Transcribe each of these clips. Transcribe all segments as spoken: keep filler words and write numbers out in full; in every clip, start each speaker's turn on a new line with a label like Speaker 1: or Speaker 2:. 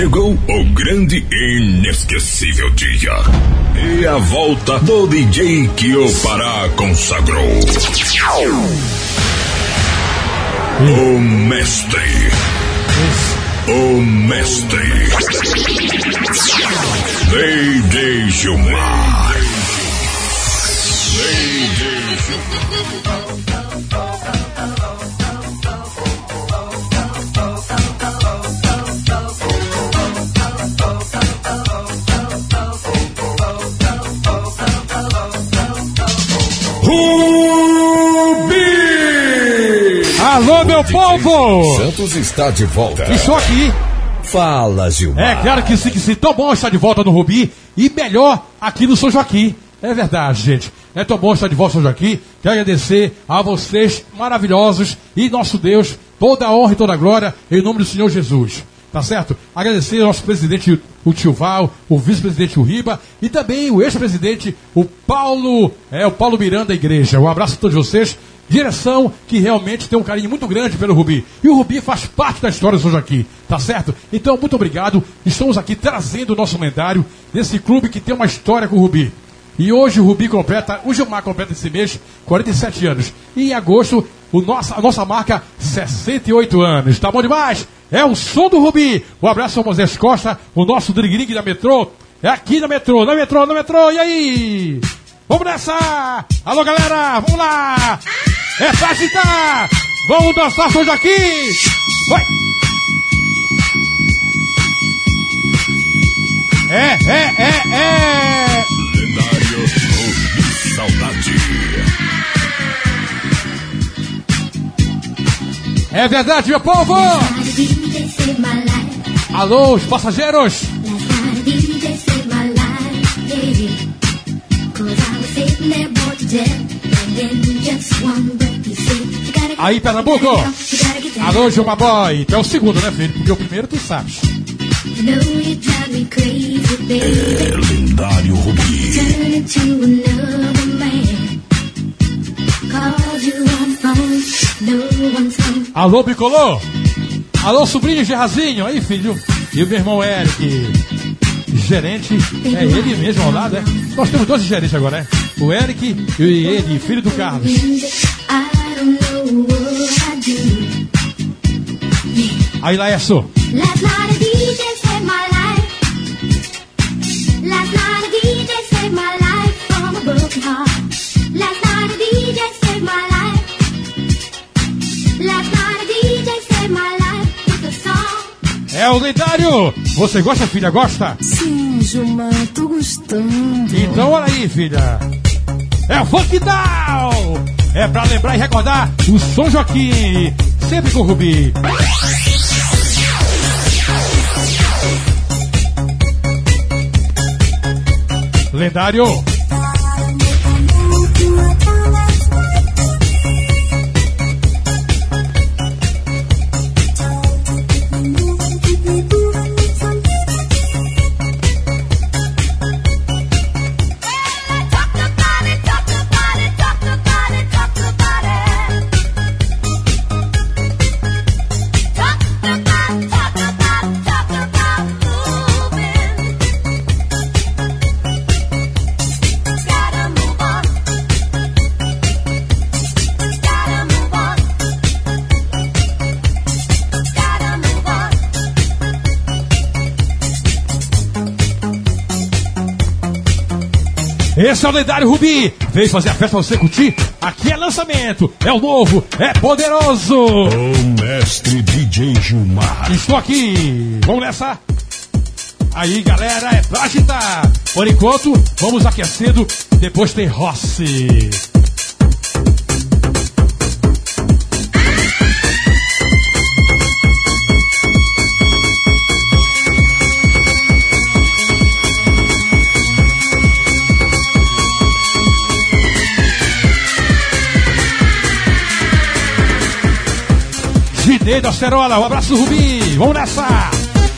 Speaker 1: Chegou o grande e inesquecível dia. E a volta do D J que o Pará consagrou. O mestre. O mestre. D J Gilmar. D J Gilmar.
Speaker 2: Alô, meu povo!
Speaker 1: Santos está de volta.
Speaker 2: Estou aqui.
Speaker 1: Fala, Gilmar.
Speaker 2: É claro que sim, que sim. Tão bom estar de volta no Rubi e melhor aqui no São Joaquim. É verdade, gente. É tão bom estar de volta no São Joaquim. Quero agradecer a vocês maravilhosos e nosso Deus, toda a honra e toda a glória em nome do Senhor Jesus. Tá certo? Agradecer ao nosso presidente, o Tio Val, o vice-presidente, o Riba, e também o ex-presidente, o Paulo, é, o Paulo Miranda da Igreja. Um abraço a todos vocês. Direção que realmente tem um carinho muito grande pelo Rubi. E o Rubi faz parte da história do São Joaquim, tá certo? Então, muito obrigado. Estamos aqui trazendo o nosso lendário desse clube que tem uma história com o Rubi. E hoje o Rubi completa, o Gilmar completa esse mês, quarenta e sete anos. E em agosto, o nossa, a nossa marca, sessenta e oito anos. Tá bom demais? É o som do Rubi. Um abraço ao Moisés Costa, o nosso Drigrig da Metrô. É aqui na Metrô, na Metrô, na Metrô. E aí? Vamos nessa! Alô, galera, vamos lá! É pra agitar! Vamos dançar São Joaquim! Vai! É, é, é, é!
Speaker 1: Lendário Rubi Saudade.
Speaker 2: É verdade, meu povo! Alô, os passageiros! Aí, Pernambuco! Alô, Gilmar Boy! Tu é o segundo, né, filho? Porque o primeiro tu sabes.
Speaker 1: É lendário Rubi.
Speaker 2: Alô, Bicolô! Alô, sobrinho Gerrazinho! Aí, filho! E o meu irmão Eric, gerente, é ele mesmo ao lado, é? Nós temos dois gerentes agora, é? O Eric e ele, filho do Carlos. Aí, Laércio. É o lendário! Você gosta, filha? Gosta?
Speaker 3: Sim, Gilmar, tô gostando.
Speaker 2: Então, olha aí, filha. É o Funk Down! É pra lembrar e recordar o São Joaquim. Sempre com o Rubi. Lendário. Esse é o lendário Rubi. Veio fazer a festa pra você curtir. Aqui é lançamento. É o novo. É poderoso.
Speaker 1: O mestre D J Gilmar.
Speaker 2: Estou aqui. Vamos nessa. Aí, galera, é pra agitar. Por enquanto, vamos aquecendo. Depois tem Rossi. Ginei da Acerola, um abraço, Rubi. Vamos nessa.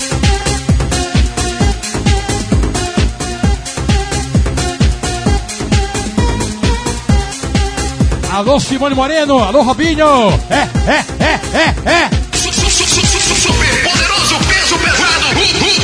Speaker 2: Alô, Simone Moreno. Alô, Robinho. É, é, é, é, é.
Speaker 4: Super poderoso, peso pesado.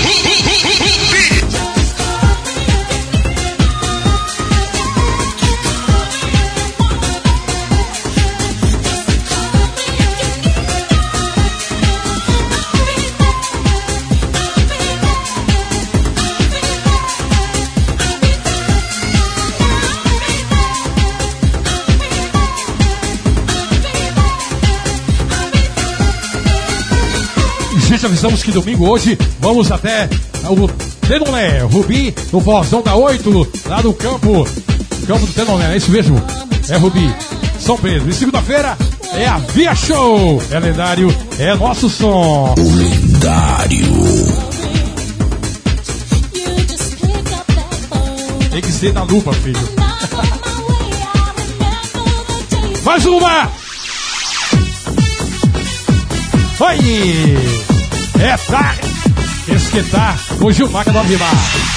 Speaker 2: Gente, avisamos que domingo hoje vamos até o Tenoné, Rubi, no Vozão da oito, lá no campo, campo do Tenoné, é isso mesmo? É Rubi, São Pedro. E segunda-feira é a Via Show, é lendário, é nosso som.
Speaker 1: O lendário.
Speaker 2: Tem que ser na lupa, filho. Mais uma! Oi! É tá esquentar o Gilmar do Avimar.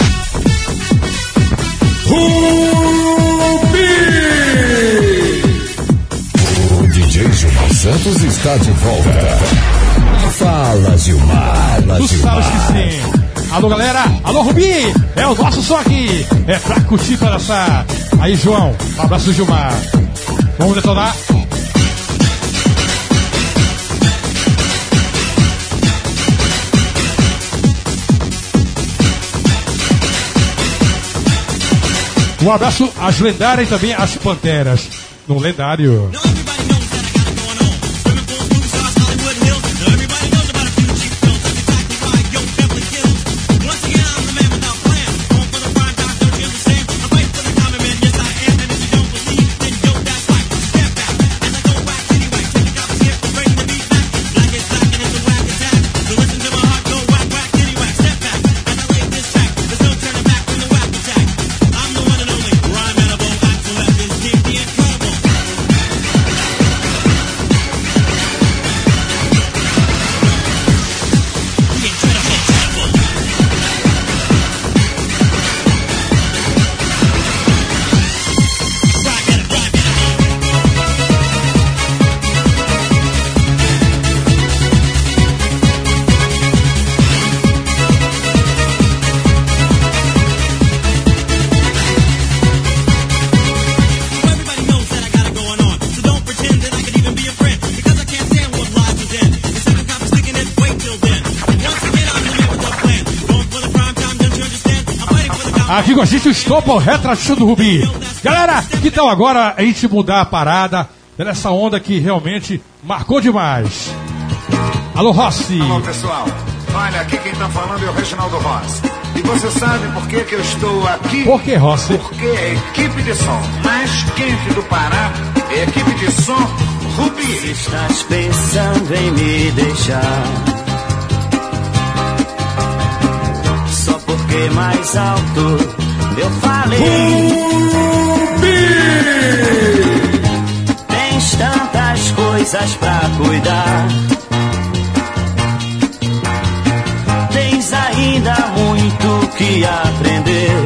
Speaker 1: Rubi! O D J Gilmar Santos está de volta. Fala, Gilmar. Fala,
Speaker 2: Tu
Speaker 1: Gilmar.
Speaker 2: sabes que sim. Alô, galera. Alô, Rubi. É o nosso som aqui. É pra curtir, pra dançar. Aí, João. Um abraço, Gilmar. Vamos detonar. Um abraço às lendárias e também às panteras. No lendário. Aqui com a gente o Estopa, o retratinho do Rubi. Galera, que tal agora a gente mudar a parada nessa onda que realmente marcou demais? Alô, Rossi.
Speaker 4: Alô, pessoal. Olha, aqui quem tá falando é o Reginaldo Rossi. E você sabe por que que eu estou aqui?
Speaker 2: Por que, Rossi?
Speaker 4: Porque a equipe de som mais quente do Pará é a equipe de som Rubi.
Speaker 5: Se estás pensando em me deixar, só porque mais alto eu falei.
Speaker 1: Rubi!
Speaker 5: Tens tantas coisas pra cuidar, tens ainda muito que aprender.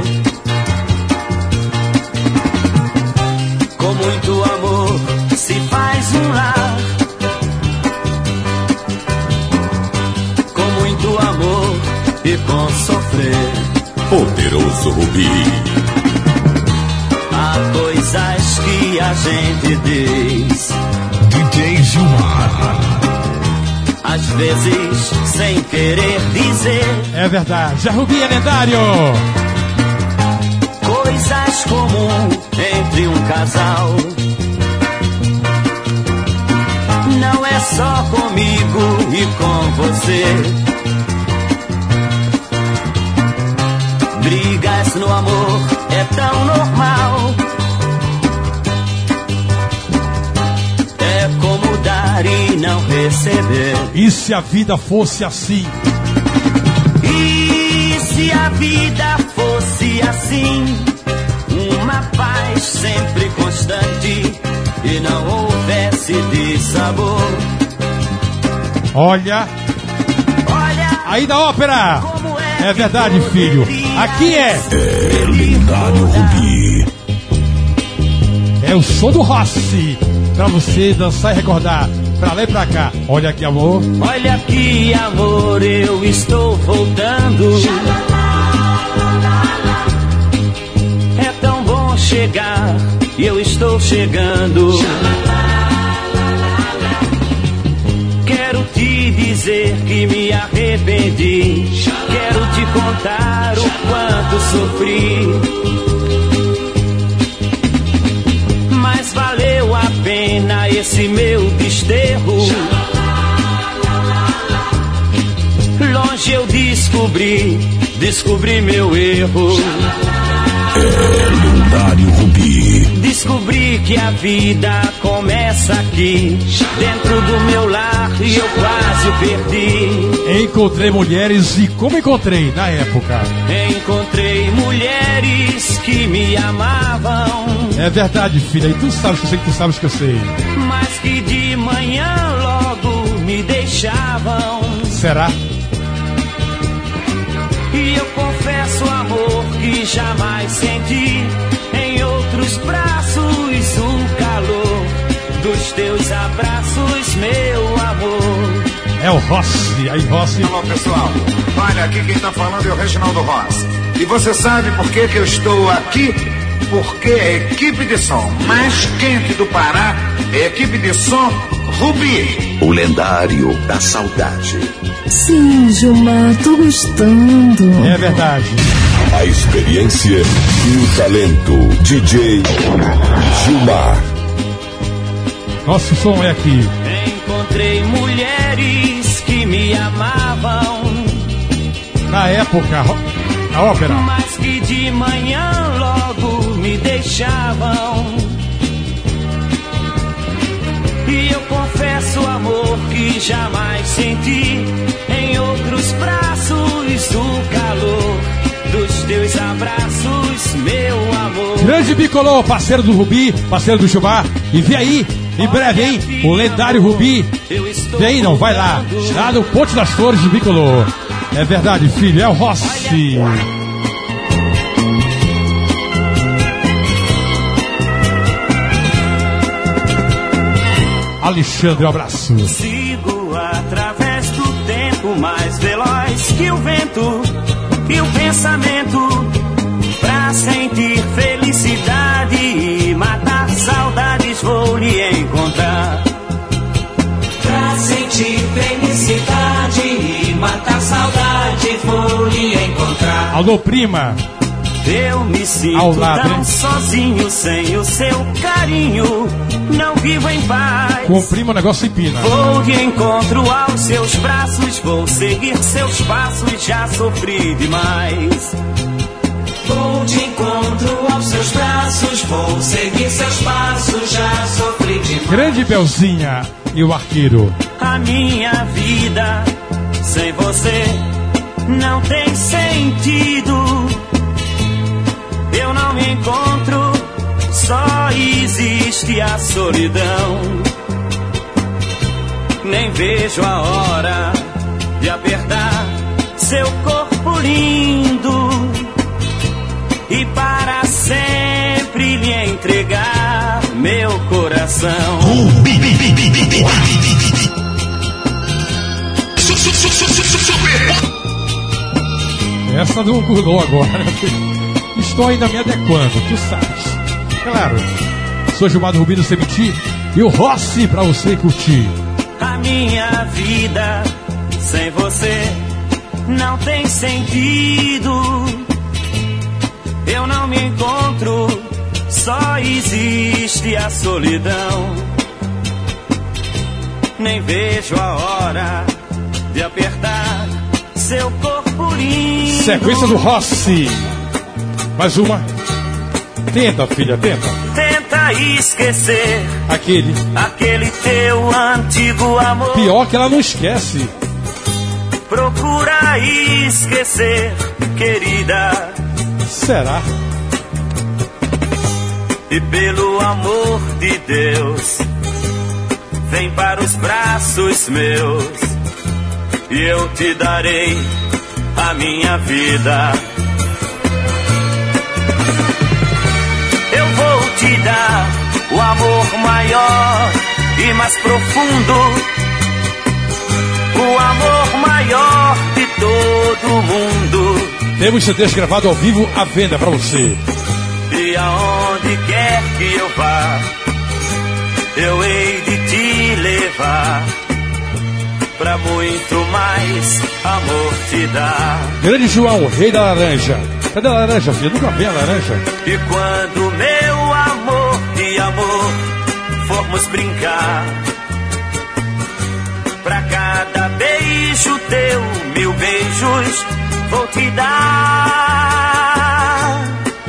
Speaker 5: Com muito amor se faz um lar, com muito amor e com sofrer.
Speaker 1: Poderoso Rubi.
Speaker 5: Há coisas que a gente diz,
Speaker 1: D J Gilmar.
Speaker 5: às vezes sem querer dizer.
Speaker 2: É verdade, a Rubi é lendário.
Speaker 5: Coisas comuns entre um casal, não é só comigo e com você. Brigas no amor é tão normal, é como dar e não receber.
Speaker 2: E se a vida fosse assim?
Speaker 5: E se a vida fosse assim, uma paz sempre constante e não houvesse dissabor.
Speaker 2: Olha,
Speaker 5: Olha
Speaker 2: aí da ópera.
Speaker 5: como é,
Speaker 2: É verdade, filho. Aqui é.
Speaker 1: É lendário Rubi.
Speaker 2: É o som do Rossi. Pra você dançar e recordar. Pra lá e pra cá. Olha aqui, amor.
Speaker 5: Olha aqui, amor, eu estou voltando. É tão bom chegar e eu estou chegando. Quero te dizer que me arrependi. Quero te contar o quanto sofri. Mas valeu a pena esse meu desterro. descobri, descobri meu erro.
Speaker 1: É lendário Rubi.
Speaker 5: Descobri que a vida começa aqui, dentro do meu lar, e eu quase o perdi.
Speaker 2: Encontrei mulheres e como encontrei na época?
Speaker 5: Encontrei mulheres que me amavam.
Speaker 2: É verdade, filha, e tu sabes que eu sei que tu sabes que eu sei.
Speaker 5: Mas que de manhã logo me deixavam.
Speaker 2: Será?
Speaker 5: E eu confesso, amor, que jamais senti em outros braços o calor dos teus abraços, meu amor.
Speaker 2: É o Rossi, aí Rossi.
Speaker 4: Alô, pessoal. Olha, aqui quem tá falando é o Reginaldo Rossi. E você sabe por que que eu estou aqui? Porque a equipe de som mais quente do Pará é a equipe de som Rubi.
Speaker 1: O lendário da saudade.
Speaker 3: Sim, Gilmar, tô gostando.
Speaker 2: É verdade.
Speaker 1: A experiência e o talento. D J Gilmar.
Speaker 2: Nosso som é aqui.
Speaker 5: Encontrei mulheres que me amavam.
Speaker 2: Na época, a ópera.
Speaker 5: Mas que de manhã logo me deixavam. E eu confesso, amor, que jamais senti em outros braços o calor dos teus abraços, meu amor.
Speaker 2: Grande Bicolor, parceiro do Rubi, parceiro do Gilmar. E vem aí, em breve, hein? O lendário Rubi. Vem aí, não, vai lá. Lá no Ponte das Flores do Bicolor. É verdade, filho, é o Rossi. Alexandre, um abraço.
Speaker 5: Sigo através do tempo mais veloz que o vento e o pensamento, pra sentir felicidade e matar saudades, vou lhe encontrar. Pra sentir felicidade e matar saudade, vou lhe encontrar.
Speaker 2: Alô, prima.
Speaker 5: Eu me sinto
Speaker 2: Ao lado,
Speaker 5: tão
Speaker 2: hein?
Speaker 5: sozinho sem o seu carinho, não vivo em paz.
Speaker 2: Com prima o negócio empina.
Speaker 5: Vou de encontro aos seus braços, vou seguir seus passos, já sofri demais. Vou de encontro aos seus braços, vou seguir seus passos, já sofri demais.
Speaker 2: Grande Belzinha e o arqueiro.
Speaker 5: A minha vida sem você não tem sentido. Eu não me encontro, só existe a solidão. Nem vejo a hora de apertar seu corpo lindo e para sempre lhe entregar meu coração.
Speaker 2: Essa não curou agora. Estou ainda me adequando, tu sabes. Claro. Sou Gilmar do Rubi do Cemiti e o Rossi pra você curtir.
Speaker 5: A minha vida sem você não tem sentido. Eu não me encontro, só existe a solidão. Nem vejo a hora de apertar seu corpo lindo.
Speaker 2: Sequência do Rossi. Mais uma. Tenta, filha, tenta.
Speaker 5: Tenta esquecer
Speaker 2: Aquele.
Speaker 5: aquele teu antigo amor.
Speaker 2: Pior que ela não esquece.
Speaker 5: Procura esquecer, querida.
Speaker 2: Será?
Speaker 5: E pelo amor de Deus, vem para os braços meus e eu te darei a minha vida. Eu vou te dar o amor maior e mais profundo, o amor maior de todo mundo.
Speaker 2: Temos C Ds gravados ao vivo à venda pra você.
Speaker 5: E aonde quer que eu vá, eu hei de te levar, pra muito mais amor te dar.
Speaker 2: Grande João, o rei da laranja. Cadê a laranja, filha? Nunca vi a laranja.
Speaker 5: E quando meu amor e amor formos brincar, pra cada beijo teu, mil beijos vou te dar.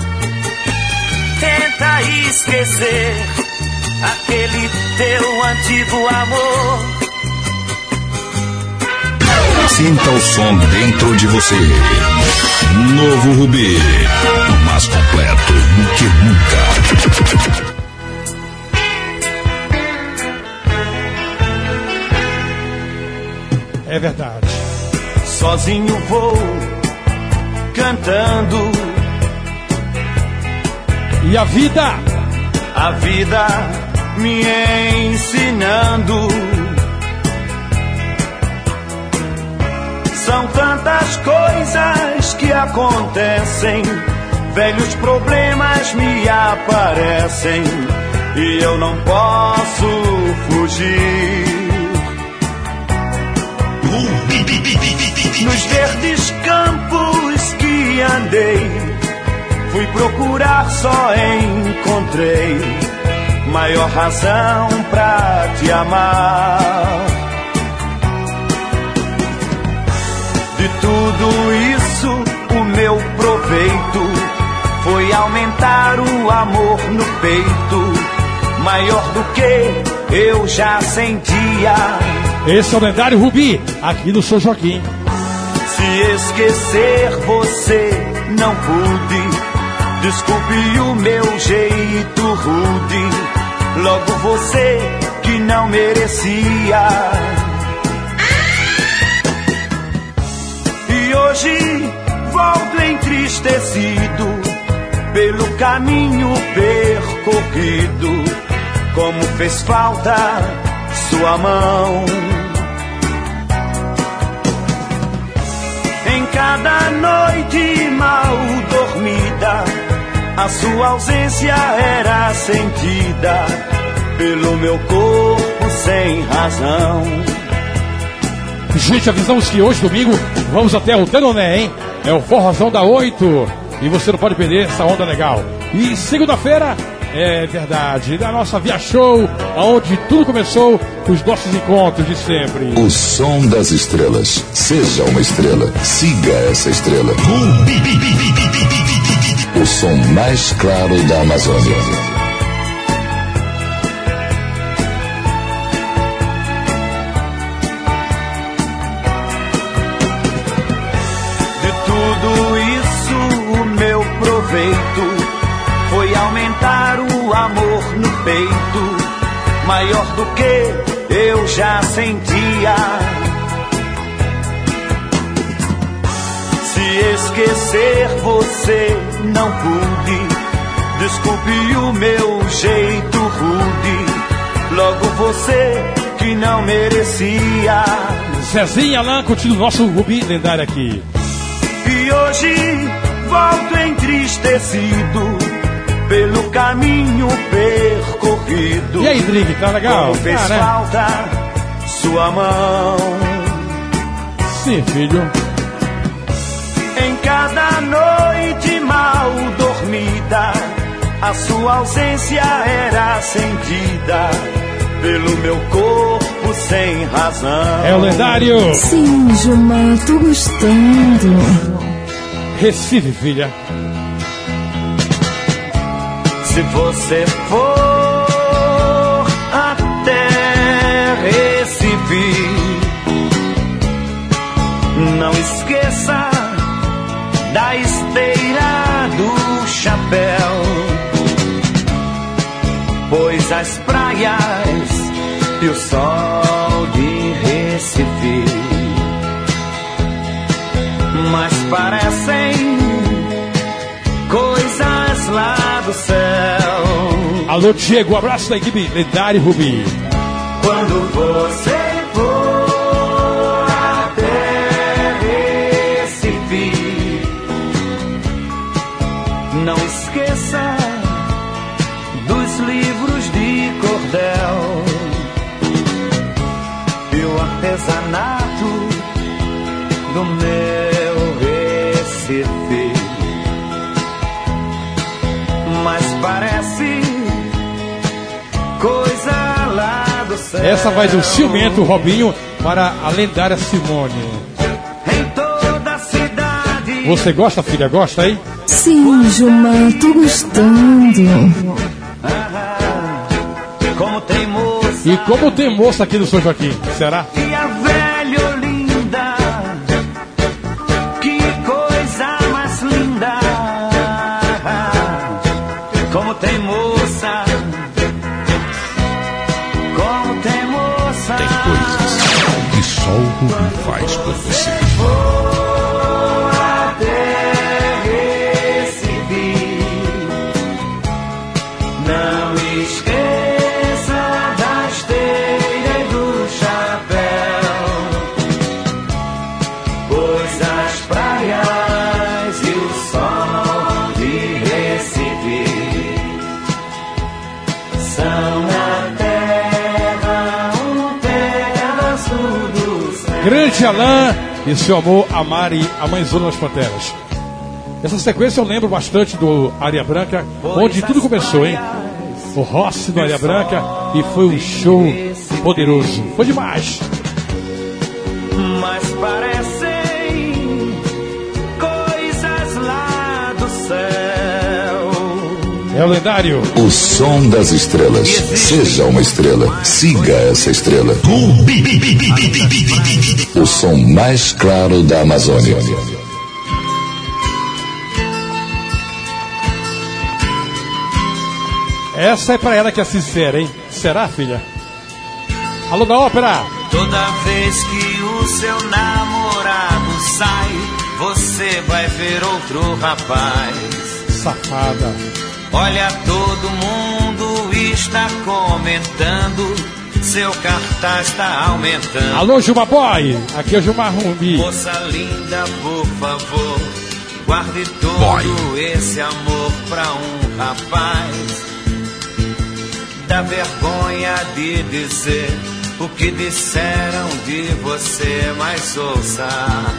Speaker 5: Tenta esquecer aquele teu antigo amor.
Speaker 1: Sinta o som dentro de você. Novo Rubi, mais completo do que nunca.
Speaker 2: É verdade.
Speaker 5: Sozinho vou cantando.
Speaker 2: E a vida?
Speaker 5: A vida me ensinando. São tantas coisas que acontecem, velhos problemas me aparecem e eu não posso fugir. Nos verdes campos que andei, fui procurar, só encontrei maior razão pra te amar. De tudo isso, o meu proveito foi aumentar o amor no peito, maior do que eu já sentia.
Speaker 2: Esse é o lendário Rubi, aqui no São Joaquim.
Speaker 5: Se esquecer você não pude, desculpe o meu jeito rude, logo você que não merecia. E hoje volto entristecido pelo caminho percorrido, como fez falta sua mão. Em cada noite mal dormida, a sua ausência era sentida pelo meu corpo sem razão.
Speaker 2: Gente, avisamos que hoje, domingo, vamos até o Tenoné, hein? É o Forrozão da oito. E você não pode perder essa onda legal. E segunda-feira, é verdade, na nossa Via Show, onde tudo começou, os nossos encontros de sempre.
Speaker 1: O som das estrelas. Seja uma estrela. Siga essa estrela. O som mais claro da Amazônia.
Speaker 5: Foi aumentar o amor no peito, maior do que eu já sentia. Se esquecer você não pude, desculpe o meu jeito rude, logo você que não merecia.
Speaker 2: Zezinho Alain, continua o nosso Rubi lendário aqui.
Speaker 5: E hoje volto entristecido pelo caminho percorrido.
Speaker 2: E aí, Drig, tá legal?
Speaker 5: Como fez
Speaker 2: ah, né?
Speaker 5: falta sua mão.
Speaker 2: Sim, filho.
Speaker 5: Em cada noite mal dormida, a sua ausência era sentida pelo meu corpo sem razão.
Speaker 2: É o lendário.
Speaker 3: Sim, Gilmar, tô gostando.
Speaker 2: Recife, filha.
Speaker 5: Se você for até Recife, não esqueça da esteira do chapéu, pois as praias e o sol de Recife mas parecem coisas lá do céu.
Speaker 2: Alô, Diego, um abraço da equipe lendário Rubi.
Speaker 5: Quando você for até Recife, não esqueça dos livros de cordel e o artesanato do meu Recife. Mas parece coisa lá do céu.
Speaker 2: Essa vai do ciumento Robinho para a lendária Simone.
Speaker 5: Em toda cidade
Speaker 2: Você gosta, filha? Gosta, hein?
Speaker 3: Sim, Gilmar, tô gostando.
Speaker 5: Como tem moça.
Speaker 2: E como tem moça aqui no São Joaquim? Será?
Speaker 5: E a velha Olinda, que coisa mais linda. Como tem moça. Como tem moça.
Speaker 1: Tem coisas que só o Rubi faz por você.
Speaker 5: Vou até Recife. Não esqueça da esteira e do chapéu, pois as praias e o sol de Recife são na terra um pedaço do céu.
Speaker 2: Grande Alain e seu amor a Mari, a mãezona das Panteras. Essa sequência eu lembro bastante do Areia Branca, onde tudo começou, hein? O Rossi do Areia Branca, e foi um show poderoso. Foi demais.
Speaker 5: Mas parecem coisas lá do céu.
Speaker 2: É o lendário.
Speaker 6: O som das estrelas. Seja uma estrela. Siga essa estrela. O som mais claro da Amazônia.
Speaker 2: Essa é pra ela que é sincera, hein? Será, filha? Alô da ópera!
Speaker 5: Toda vez que o seu namorado sai, você vai ver outro rapaz.
Speaker 2: Safada.
Speaker 5: Olha, todo mundo está comentando, seu cartaz está aumentando.
Speaker 2: Alô, Gilmar Boy! Aqui é o Gilmar Rubi.
Speaker 5: Moça linda, por favor, guarde todo
Speaker 1: Boy.
Speaker 5: esse amor pra um rapaz. Dá vergonha de dizer o que disseram de você, mas ouça.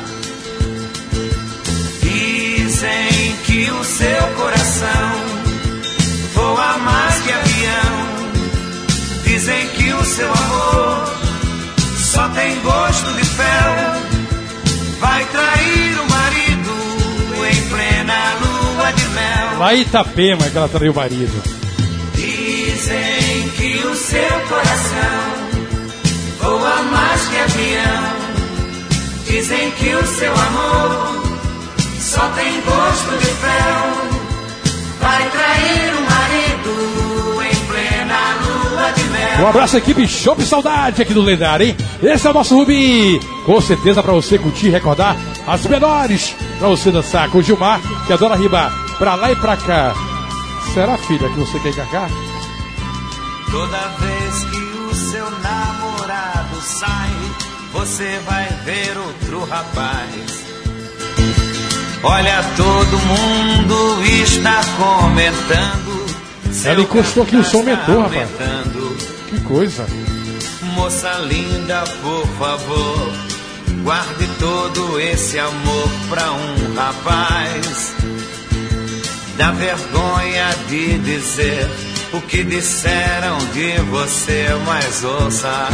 Speaker 5: Dizem que o seu coração voa mais que avião. Dizem que o seu amor só tem gosto de fel. Vai trair o marido em plena lua de mel.
Speaker 2: Lá em Itapema que ela traiu o marido.
Speaker 5: Dizem que o seu coração voa mais que avião. Dizem que o seu amor só tem gosto de fel. Vai trair o marido em plena lua de mel.
Speaker 2: Um abraço à equipe Chopp Saudade aqui do Lendário, hein? Esse é o nosso Rubi. Com certeza pra você curtir e recordar as melhores pra você dançar com o Gilmar, que adora ribar pra lá e pra cá. Será, filha, que você quer encarcar?
Speaker 5: Toda vez que o seu namorado sai, você vai ver outro rapaz. Olha, todo mundo está comentando.
Speaker 2: Ela encostou aqui, o som aumentou, rapaz.
Speaker 5: Aumentando.
Speaker 2: Que coisa.
Speaker 5: Moça linda, por favor, guarde todo esse amor pra um rapaz. Dá vergonha de dizer o que disseram de você, mas ouça.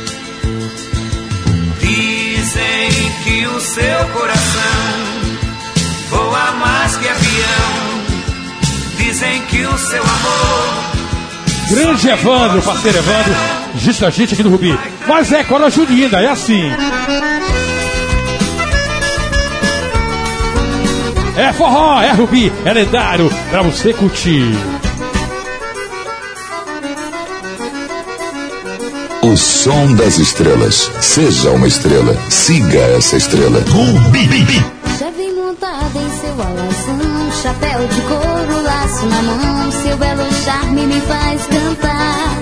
Speaker 5: Dizem que o seu coração voa mais que avião. Dizem que o seu amor.
Speaker 2: Grande Evandro, parceiro Evandro, justo a gente aqui do Rubi. Mas é Cora Junina, é assim. É forró, é Rubi, é lendário, pra você curtir.
Speaker 6: O som das estrelas. Seja uma estrela. Siga essa estrela.
Speaker 7: Já vem montada em seu alazão, chapéu de couro, laço na mão, seu belo charme me faz cantar.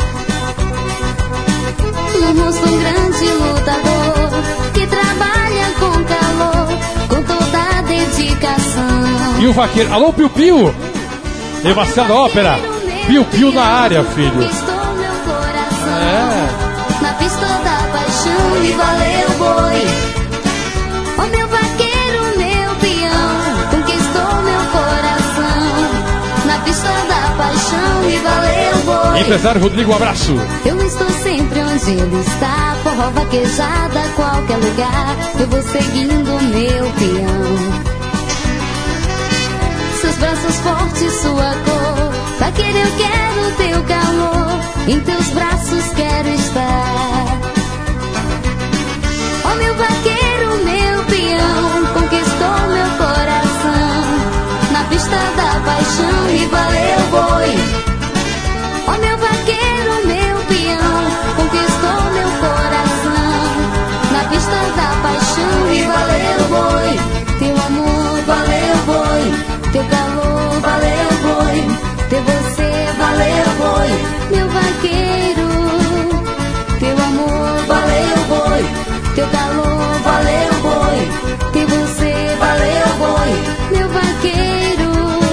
Speaker 7: No rosto um grande lutador, que trabalha com calor, com toda a dedicação.
Speaker 2: E o vaqueiro, alô Piu Piu, Marcelo Ópera, Piu Piu na área, filho.
Speaker 7: Conquistou meu coração,
Speaker 2: É.
Speaker 7: na pista da paixão e valeu boi. Ó meu vaqueiro, meu peão, conquistou meu coração, na pista da paixão e valeu boi.
Speaker 2: Empresário Rodrigo, um abraço.
Speaker 7: Eu estou sempre onde ele está, forró, vaquejada, qualquer lugar, eu vou seguindo meu peão. seus braços fortes, sua cor. Vaqueiro, eu quero teu calor, em teus braços quero estar. Ó meu vaqueiro, meu peão, conquistou meu coração na pista da paixão e valeu boi. Ó meu vaqueiro, meu peão, conquistou meu coração na pista da paixão e valeu boi. Teu amor valeu boi, teu calor valeu boi, ter você valeu boi. Meu vaqueiro, teu amor valeu boi, teu calor valeu boi, ter você valeu boi. Meu vaqueiro,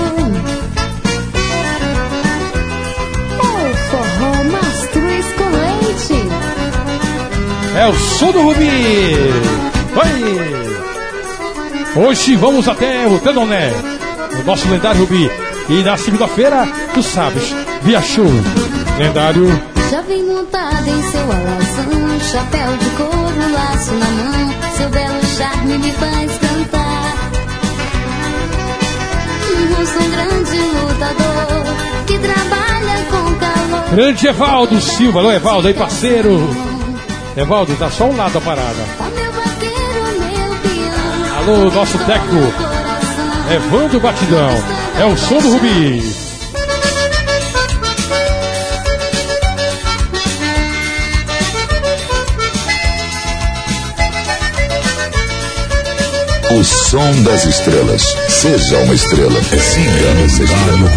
Speaker 7: é o forró Mastruz com leite.
Speaker 2: É o som do Rubi. Oi! Hoje vamos até o Tenoné, o nosso lendário Rubi. E na segunda-feira, tu sabes, via show lendário.
Speaker 7: Já vem montada em seu alazão, chapéu de couro, laço na mão, seu belo charme me faz cantar. Um rosto, um grande lutador, que trabalha com calor.
Speaker 2: Grande Evaldo Silva, alô Evaldo aí, parceiro. Evaldo, tá só um lado da parada.
Speaker 7: Ó meu vaqueiro, meu peão,
Speaker 2: Alô, nosso técnico Evandro Batidão, é o som do Rubi.
Speaker 6: O som das estrelas. Seja uma estrela. Siga essa estrela.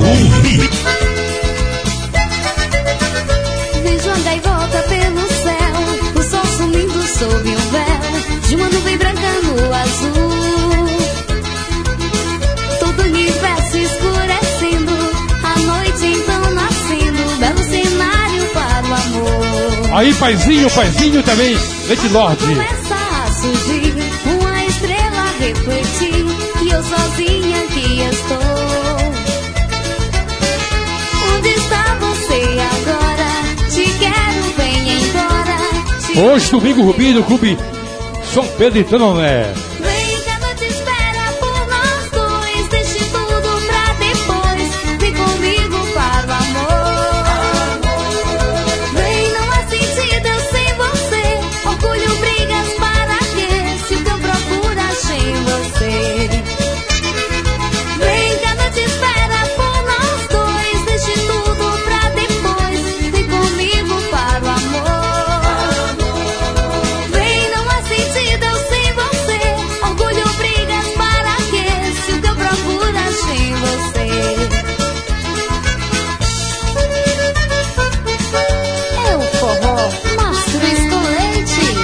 Speaker 7: Vejo a gaivota pelo céu, o sol sumindo sob um véu de uma nuvem branca no azul. Todo o universo escurecendo, a noite então nascendo, belo cenário para o amor.
Speaker 2: Aí, paizinho, paizinho também, Lady Lorde.
Speaker 7: Começa a surgir uma estrela a refletir, e eu sozinha aqui estou. Onde está você agora? Te quero, vem embora. Te
Speaker 2: Hoje, domingo, Rubi do Clube São Pedro e Tenoné.
Speaker 7: Vem que a noite espera por nós dois, deixe tudo pra depois, vem comigo para o amor. Vem, não há sentido eu sem você, orgulho, brigas, para quê? Se o que eu procuro achei em você. Vem que a noite espera por nós dois, deixe tudo pra depois, vem comigo para o amor. Vem, não há sentido eu sem você, orgulho, brigas, para quê? Se o que eu procuro achei em você. É o forró Mastruz com leite.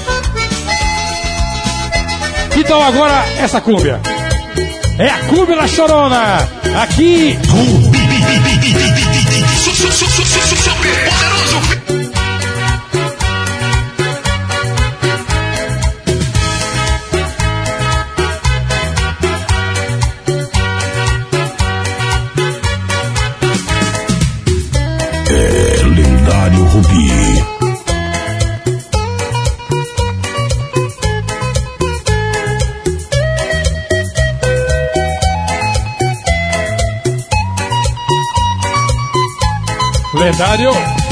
Speaker 2: Então agora, essa cúmbia. É a Cúmbia La Chorona. Aqui.
Speaker 1: É lendário Rubi.
Speaker 2: Lendário.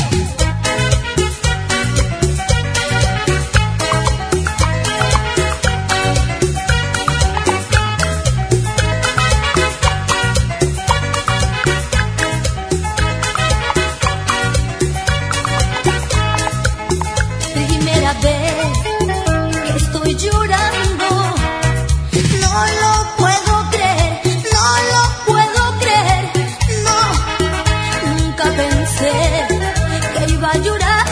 Speaker 7: Primera vez que estoy llorando, no lo puedo creer, no lo puedo creer, no, nunca pensé que iba a llorar,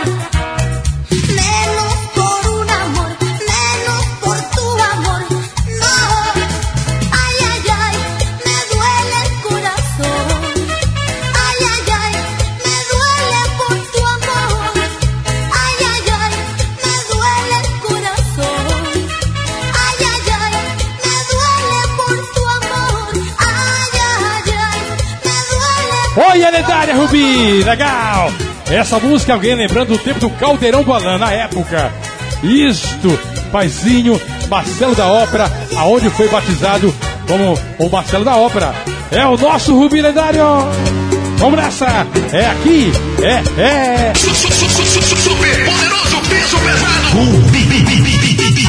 Speaker 7: menos por un amor, menos por tu amor, no, ay, ay, ay, me duele el corazón, ay, ay, ay, me duele por tu amor, ay, ay, ay, me duele el corazón, ay, ay, ay, me duele por tu amor, ay, ay, ay, me duele.
Speaker 2: Oi, a lendária Rubi. Legal. Essa música, alguém lembrando do tempo do Caldeirão do Alain, na época. Isto, paizinho, Marcelo da Ópera, aonde foi batizado como o Marcelo da Ópera. É o nosso Rubi lendário. Vamos nessa. É aqui. É, é.
Speaker 1: Super poderoso peso pesado. Rubi.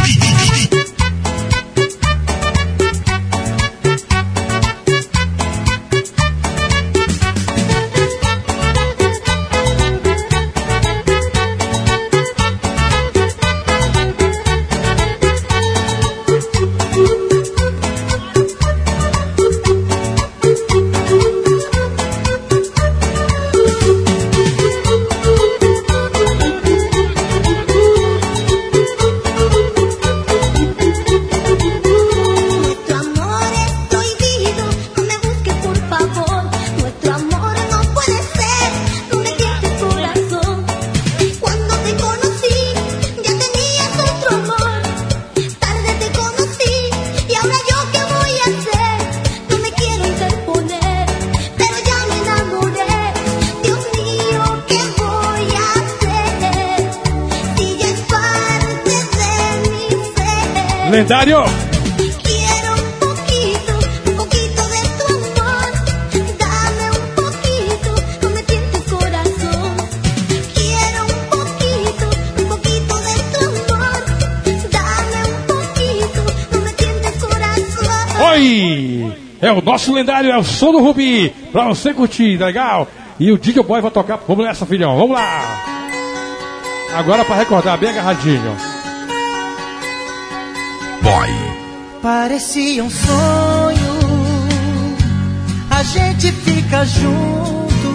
Speaker 2: Lendário.
Speaker 7: Quiero un poquito, un poquito de tu amor. Dame un poquito, no me tiente tu corazón. Quiero un poquito, un poquito de tu amor. Dame un poquito, no me tiente tu corazón.
Speaker 2: Oi! É o nosso lendário, é o som do Rubi. Pra você curtir, legal? E o D J Boy vai tocar. Vamos nessa, filhão, vamos lá. Agora pra recordar, bem agarradinho.
Speaker 1: Boy.
Speaker 8: Parecia um sonho, a gente fica junto,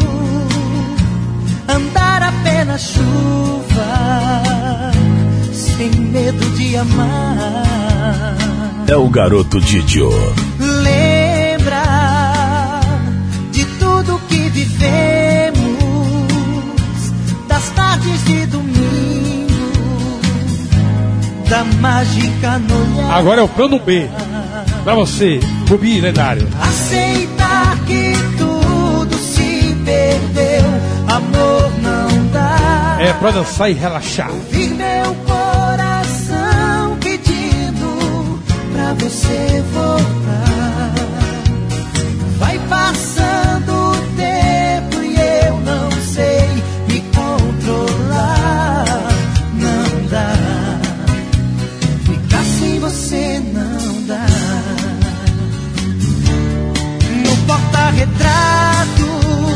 Speaker 8: andar apenas chuva, sem medo de amar.
Speaker 1: É o garoto Didio.
Speaker 8: Lembra de tudo que vivemos, das tardes de domingo, da mágica no olhar.
Speaker 2: Agora é o plano B. Pra você, Rubi lendário.
Speaker 8: Aceitar que tudo se perdeu, amor não dá.
Speaker 2: É pra dançar e relaxar.
Speaker 8: Ouvir meu coração pedindo pra você voltar. Vai passando o tempo e eu não sei me controlar. Não dá. Ficar sem você não dá. No porta-retrato,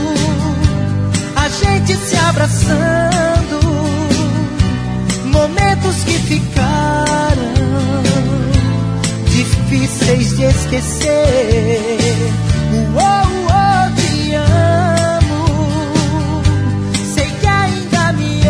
Speaker 8: a gente se abraçando, momentos que ficaram difíceis de esquecer. Uou, uou, te amo, sei que ainda me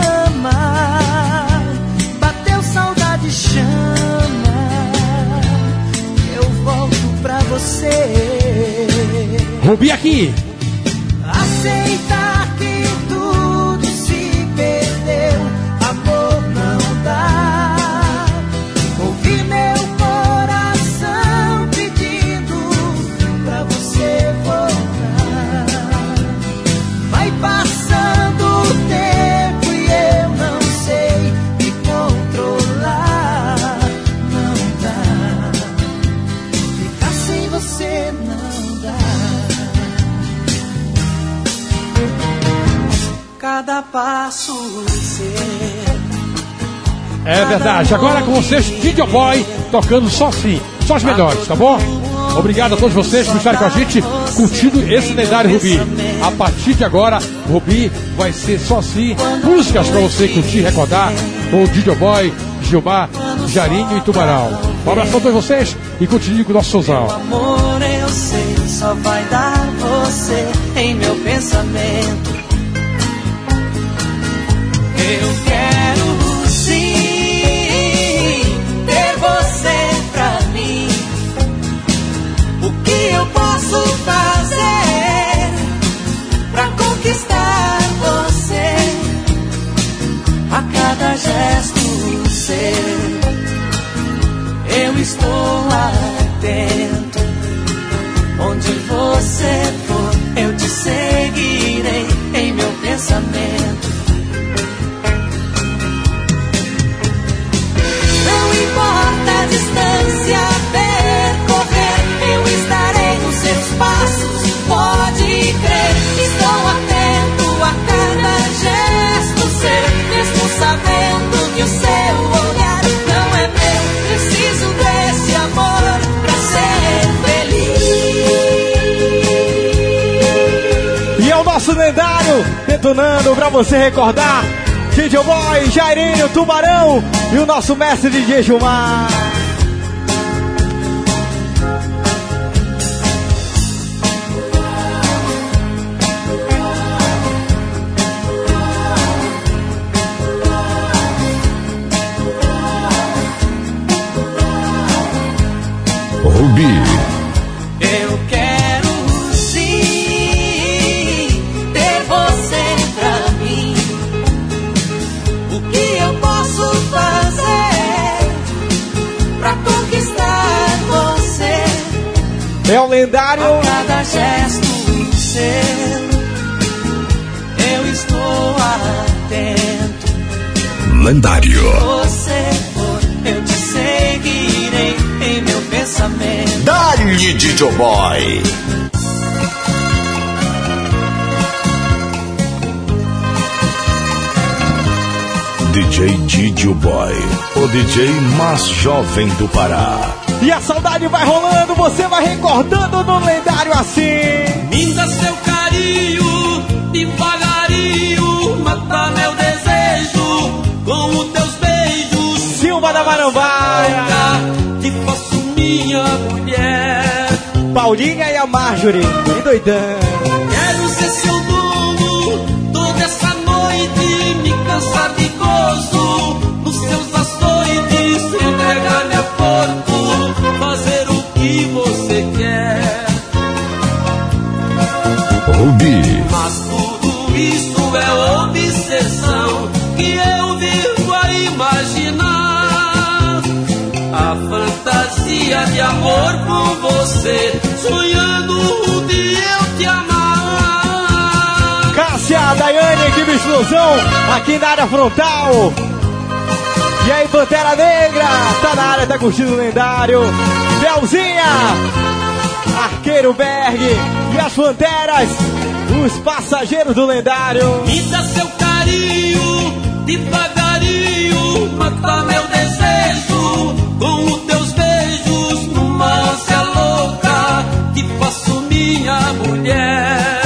Speaker 8: ama. Bateu saudade, chama, eu volto pra você.
Speaker 2: Rubi aqui.
Speaker 8: Aceitar que tudo se perdeu, amor não dá. Ouvir meu coração pedindo pra você voltar. Vai passando o tempo e eu não sei me controlar. Não dá. Ficar sem você não dá. Cada passo seu.
Speaker 2: É verdade. Agora com vocês, D J Boy, tocando só assim, só as melhores, tá bom? Obrigado a todos vocês por estarem com a gente, curtindo esse lendário Rubi. A partir de agora, o Rubi vai ser só assim, músicas pra você curtir, recordar, com o D J Boy, Gilmar, Jarinho e Tubarão. Um abraço a todos vocês e continue com o nosso showzão.
Speaker 8: Amor, eu sei, só vai dar você em meu pensamento. Eu quero sim ter você pra mim. O que eu posso fazer pra conquistar você? A cada gesto seu, eu estou atento. Onde você for, eu te seguirei em meu pensamento. Não importa a distância a percorrer,
Speaker 9: detonando pra você recordar. D J Boy, Jairinho, Tubarão e o nosso mestre D J Gilmar.
Speaker 1: Rubi.
Speaker 8: Eu quero sim ter você pra mim. O que eu posso fazer pra conquistar você?
Speaker 9: É o lendário.
Speaker 8: A cada gesto seu eu estou atento.
Speaker 1: Lendário.
Speaker 8: Você for, eu te seguirei em meu pensamento.
Speaker 1: Dá-lhe, D J Boy. D J D J Boy, o D J mais jovem do Pará.
Speaker 9: E a saudade vai rolando, você vai recordando no lendário assim.
Speaker 5: Me dá seu carinho, devagarinho, mata meu desejo com os teus beijos.
Speaker 9: Silva da Marambaia,
Speaker 5: te faço minha mulher.
Speaker 9: Paulinha e a Marjorie, e doidão.
Speaker 5: Quero ser seu dono toda essa noite, me cansar de gozo nos seus açoites, entregar meu corpo, fazer o que você quer.
Speaker 1: Rubi.
Speaker 5: Mas tudo isso é obsessão que eu vivo a imaginar. A fantasia de amor com você, sonhando um dia eu te amar.
Speaker 9: Cássia, Daiane, equipe Explosão, aqui na área frontal. E aí, Pantera Negra, tá na área, tá curtindo o lendário. Belzinha, Arqueiro Berg e as Panteras, os passageiros do lendário.
Speaker 5: Me dá seu carinho, devagarinho, mata meu desejo com os teus beijos, numa ânsia louca, te faço minha mulher.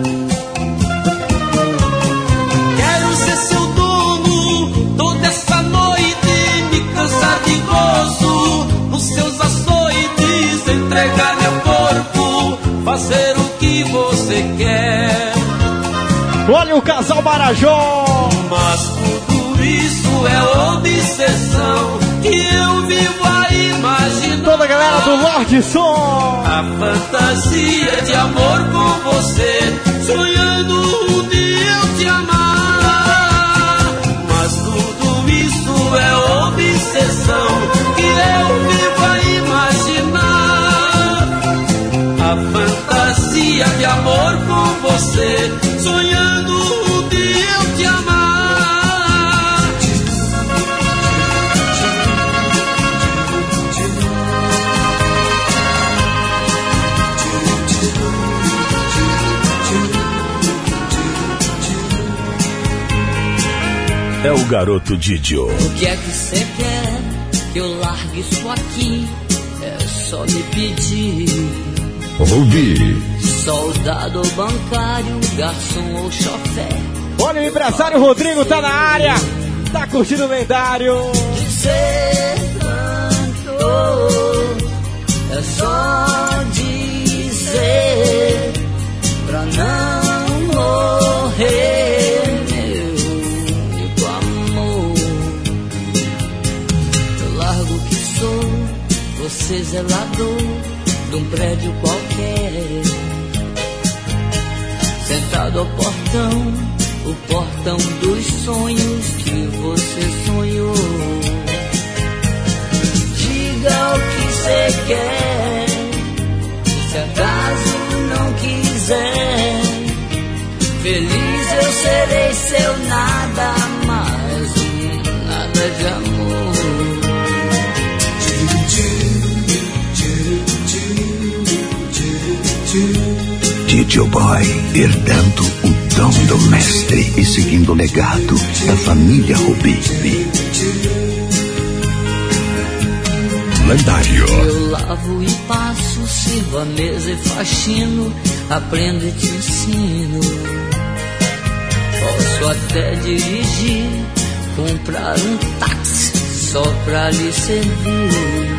Speaker 5: Quero ser seu dono toda essa noite, me cansar de gozo nos seus açoites, entregar meu corpo, fazer o que você quer.
Speaker 9: Olha o casal Marajó.
Speaker 5: Mas tudo isso é obsessão que eu vivo a imaginar.
Speaker 9: Toda a galera do Lorde Som.
Speaker 5: A fantasia de amor com você, sonhando um dia eu te amar. Mas tudo isso é obsessão que eu vivo a imaginar. A fantasia de amor com você, sonhando um dia eu te amar.
Speaker 1: É o garoto Didio.
Speaker 10: O que é que você quer que eu largue isso aqui? É só me pedir.
Speaker 1: Rubi.
Speaker 10: Soldado bancário, garçom ou chofé.
Speaker 9: Olha o empresário Rodrigo, tá na área. Tá curtindo o lendário.
Speaker 10: Dizer cantor, é só dizer pra não morrer, meu único amor. Eu largo que sou, você zelador de um prédio qualquer, sentado ao portão, o portão dos sonhos que você sonhou. Diga o que você quer, se acaso não quiser, feliz eu serei seu nada mais, nada de amor.
Speaker 6: D J Boy, herdando o dom do mestre e seguindo o legado da família Rubi.
Speaker 1: Lendário.
Speaker 10: Eu lavo e passo, sirvo a mesa e faxino, aprendo e te ensino. Posso até dirigir, comprar um táxi só pra lhe servir.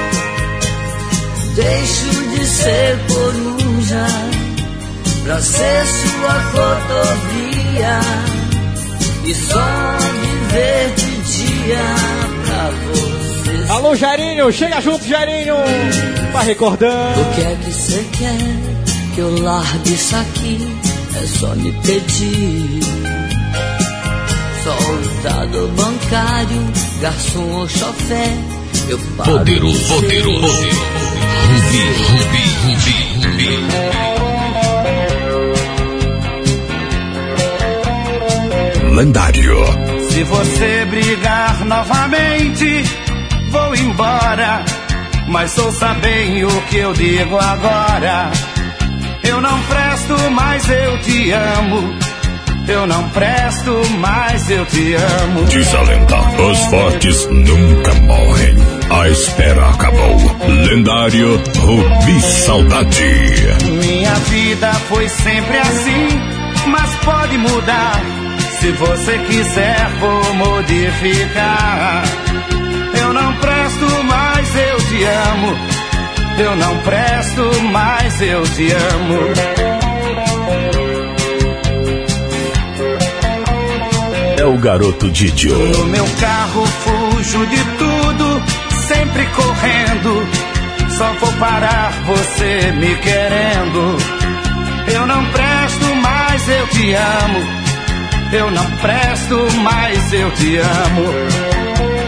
Speaker 10: Deixo de ser coruja pra ser sua rodovia e só viver de dia pra você.
Speaker 9: Alô, Jairinho, chega junto, Jairinho, vai recordando.
Speaker 10: O que é que você quer que eu largue isso aqui? É só me pedir. Soldado bancário, garçom ou chofé, eu paro.
Speaker 1: Poderoso, poderoso, poderoso. Rubi, Rubi, Rubi, Rubi. Lendário.
Speaker 4: Se você brigar novamente, vou embora. Mas ouça bem o que eu digo agora. Eu não presto, mas eu te amo. Eu não presto, mas eu te amo.
Speaker 1: Diz a lenda, os fortes nunca morrem. A espera acabou. Lendário Rubi Saudade.
Speaker 4: Minha vida foi sempre assim, mas pode mudar. Se você quiser, vou modificar. Eu não presto, mas eu te amo. Eu não presto, mas eu te amo.
Speaker 1: É o garoto Didio.
Speaker 4: No meu carro fujo de tudo, sempre correndo. Só vou parar você me querendo. Eu não presto, mas eu te amo. Eu não presto, mas eu te amo.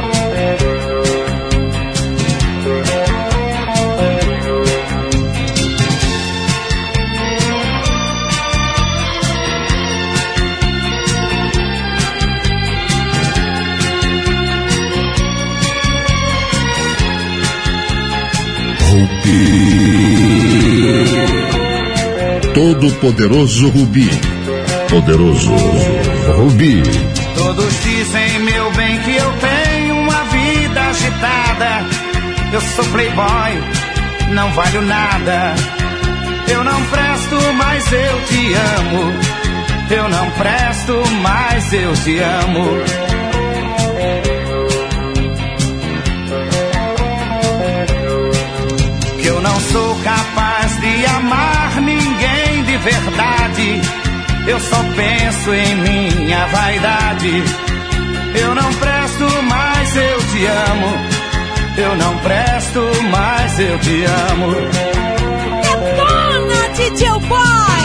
Speaker 1: Todo poderoso Rubi. Poderoso Rubi.
Speaker 4: Todos dizem, meu bem, que eu tenho uma vida agitada. Eu sou playboy, não valho nada. Eu não presto, mas eu te amo. Eu não presto, mas eu te amo. Que eu não sou capaz de amar ninguém de verdade. Eu só penso em minha vaidade. Eu não presto, mas eu te amo. Eu não presto, mas eu te amo.
Speaker 11: Detona, D J Boy!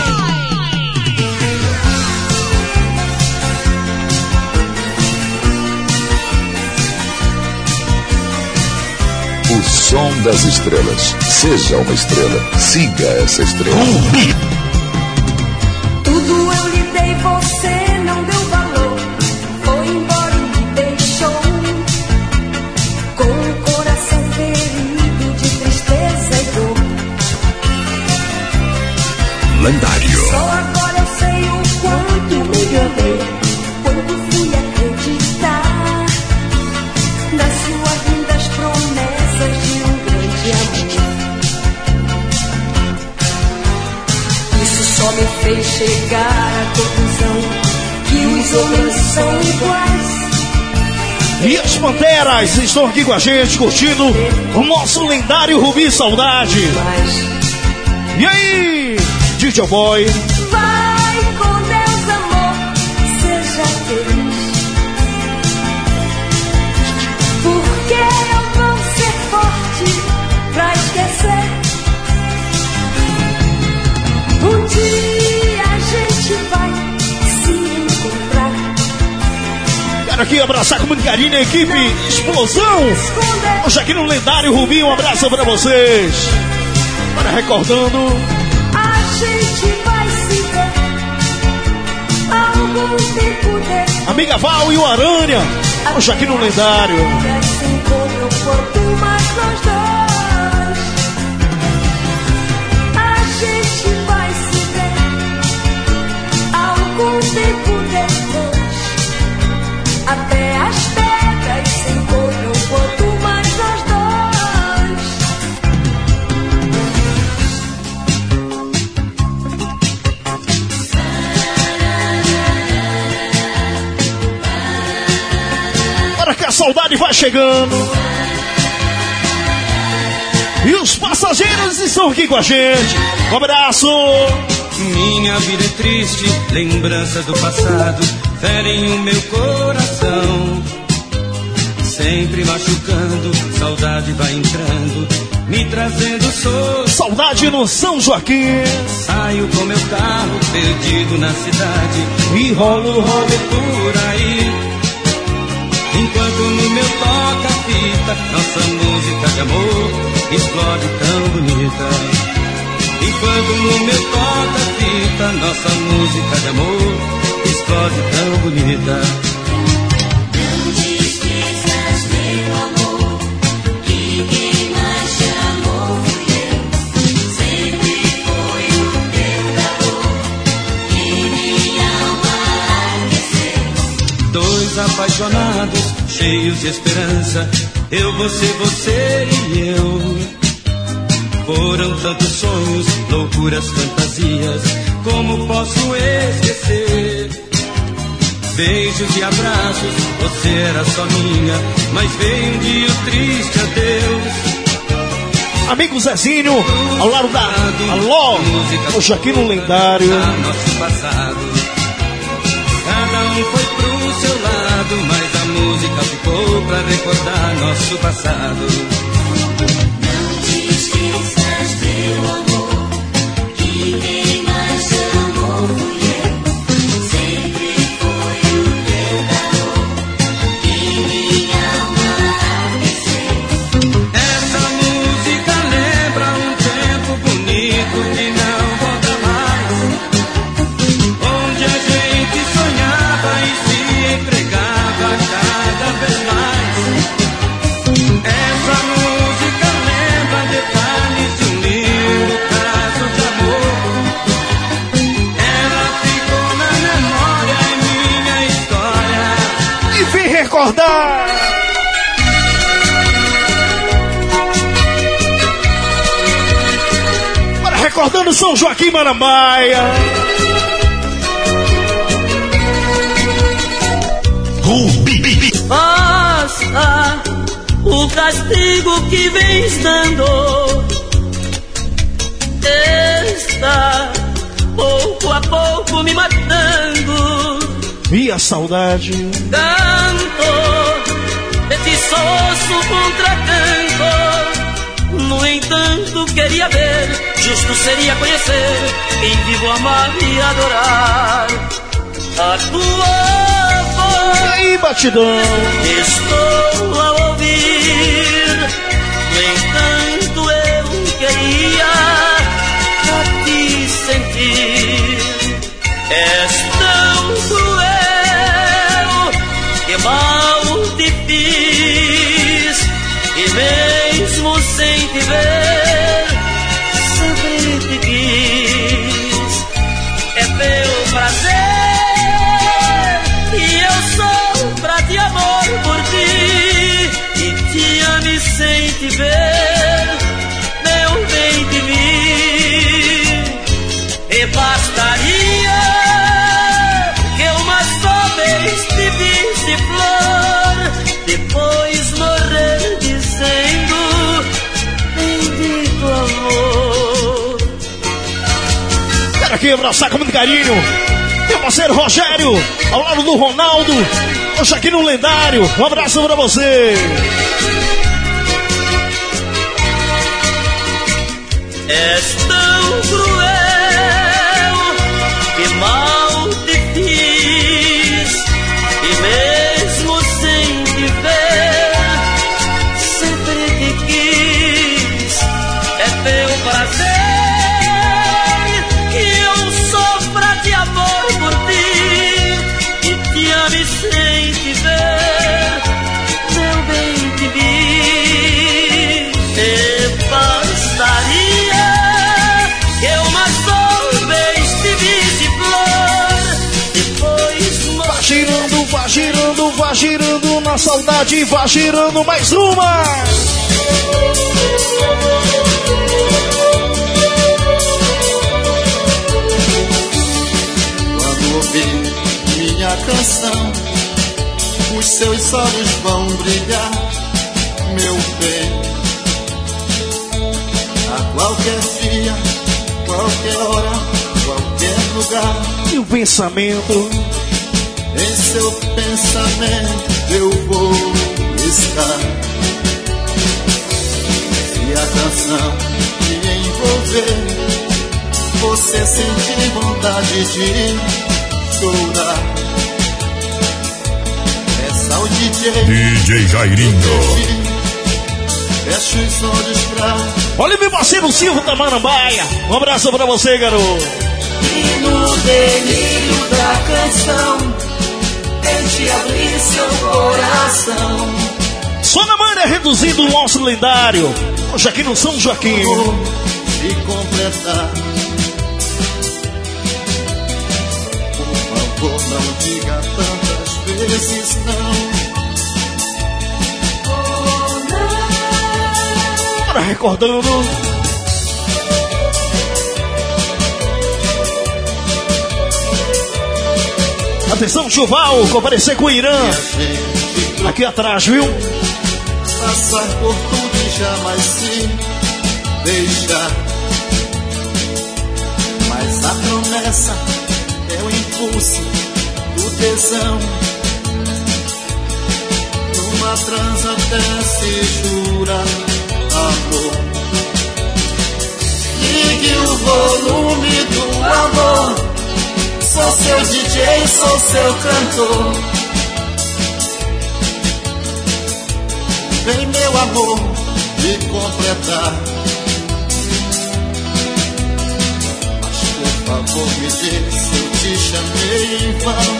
Speaker 1: O som das estrelas. Seja uma estrela. Siga essa estrela.
Speaker 11: Tudo eu lhe dei, você não deu valor. Foi embora e me deixou com o coração ferido de tristeza e dor.
Speaker 1: Lendário.
Speaker 11: Só agora eu sei o quanto me enganei quando fui acreditar nas suas lindas promessas de um grande amor. Isso só me fez chegar à conclusão que os homens são iguais.
Speaker 12: E as Panteras estão aqui com a gente, curtindo o nosso lendário Rubi Saudade. E aí, D J Boy?
Speaker 11: Vai com Deus, amor, seja feliz. Porque eu vou ser forte pra esquecer. Um dia a gente vai se encontrar.
Speaker 12: Quero aqui abraçar com muito carinho a equipe Explosão. Hoje aqui no lendário Rubi, um abraço pra vocês. Para recordando.
Speaker 11: A gente vai se ver algum tempo depois.
Speaker 12: Amiga Val e o Aranha. Hoje aqui no lendário.
Speaker 11: Se encontra o corpo mais nós dois. A gente vai se ver algum tempo depois. Até as pedras se encontram quanto mais nós dois.
Speaker 12: saudade vai chegando. E os passageiros estão aqui com a gente. Um abraço.
Speaker 5: Minha vida é triste, lembranças do passado ferem o meu coração. Sempre machucando, saudade vai entrando, me trazendo soro.
Speaker 12: Saudade no São Joaquim.
Speaker 5: Saio com meu carro perdido na cidade e rolo, rolo por aí. Enquanto no meu toca-fita nossa música de amor explode tão bonita. Enquanto no meu toca-fita nossa música de amor explode tão bonita.
Speaker 7: Não te esqueças, meu amor, que quem mais te amou fui eu. Sempre foi o teu calor que minha alma aqueceu.
Speaker 5: Dois apaixonados, cheios de esperança, eu, você, você e eu. Foram tantos sonhos, loucuras, fantasias, como posso esquecer? Beijos e abraços, você era só minha, mas veio um dia triste adeus.
Speaker 12: Amigo Zezinho, ao lado da Alô, hoje aqui no lendário.
Speaker 5: Nosso passado, cada um foi pro seu lado, mas a música ficou pra recordar nosso passado.
Speaker 7: Esqueças, meu amor, que quem mais te amou fui eu. Sempre foi o teu calor que minha alma aqueceu.
Speaker 5: Essa música lembra um tempo bonito que não volta mais, onde a gente sonhava e se entregava cada vez mais. Essa música lembra detalhes de um lindo caso de amor. Ela ficou na memória em minha história.
Speaker 12: E vem recordar. Para recordando São Joaquim Marambaia.
Speaker 10: Basta o castigo que vens dando, está pouco a pouco me matando.
Speaker 12: E a saudade?
Speaker 10: Canto, petiçoso contra canto. No entanto, queria ver, justo seria conhecer quem vivo amar e adorar. A tua voz.
Speaker 12: E aí, batidão?
Speaker 10: Estou a ouvir. No entanto, eu queria a te sentir. És tão cruel que mal te fiz, e mesmo sem te ver, sempre te quis. É teu prazer e eu sofra de amor por ti, e te ame sem te ver, meu bem de mim. E bastaria que uma só vez te visse flor, depois morrer dizendo bendito amor.
Speaker 12: Quero aqui abraçar com muito carinho meu parceiro Rogério, ao lado do Ronaldo, hoje aqui no lendário. Um abraço pra você.
Speaker 10: És tão cruel que mal te fiz, e mesmo sem te ver, sempre te quis. É teu prazer que eu sofra de amor por ti, e te ame sem te ver, meu bem de mim. E bastaria que uma só vez te visse flor, depois
Speaker 12: Vai girando, vai girando, vai girando na saudade, vai girando mais uma.
Speaker 13: Quando ouvi minha canção, fui os seus olhos vão brilhar, meu bem. A qualquer dia, qualquer hora, qualquer lugar.
Speaker 12: E o pensamento?
Speaker 13: Em seu pensamento eu vou estar. Se a canção te envolver, você sentir vontade de chorar, peça ao D J
Speaker 1: D J Jairinho.
Speaker 13: Fecha os olhos pra...
Speaker 12: Olha meu parceiro Silvio da Marambaia. Um abraço pra você, garoto.
Speaker 8: E no delírio da canção, tente abrir seu coração.
Speaker 12: Só na manhã reduzindo o nosso lendário. Hoje aqui no São Joaquim.
Speaker 13: E completar. Por favor, não diga tantas vezes não.
Speaker 12: Recordando. Atenção, Chuval, comparecer com o Irã. Aqui atrás, viu?
Speaker 13: Passar por tudo e jamais se deixar. Mas a promessa é o impulso do tesão. Numa transa até se jurar amor. Ligue o volume do amor. Sou seu D J, sou seu cantor. Vem meu amor me completar. Mas por favor me diz se eu te chamei em vão.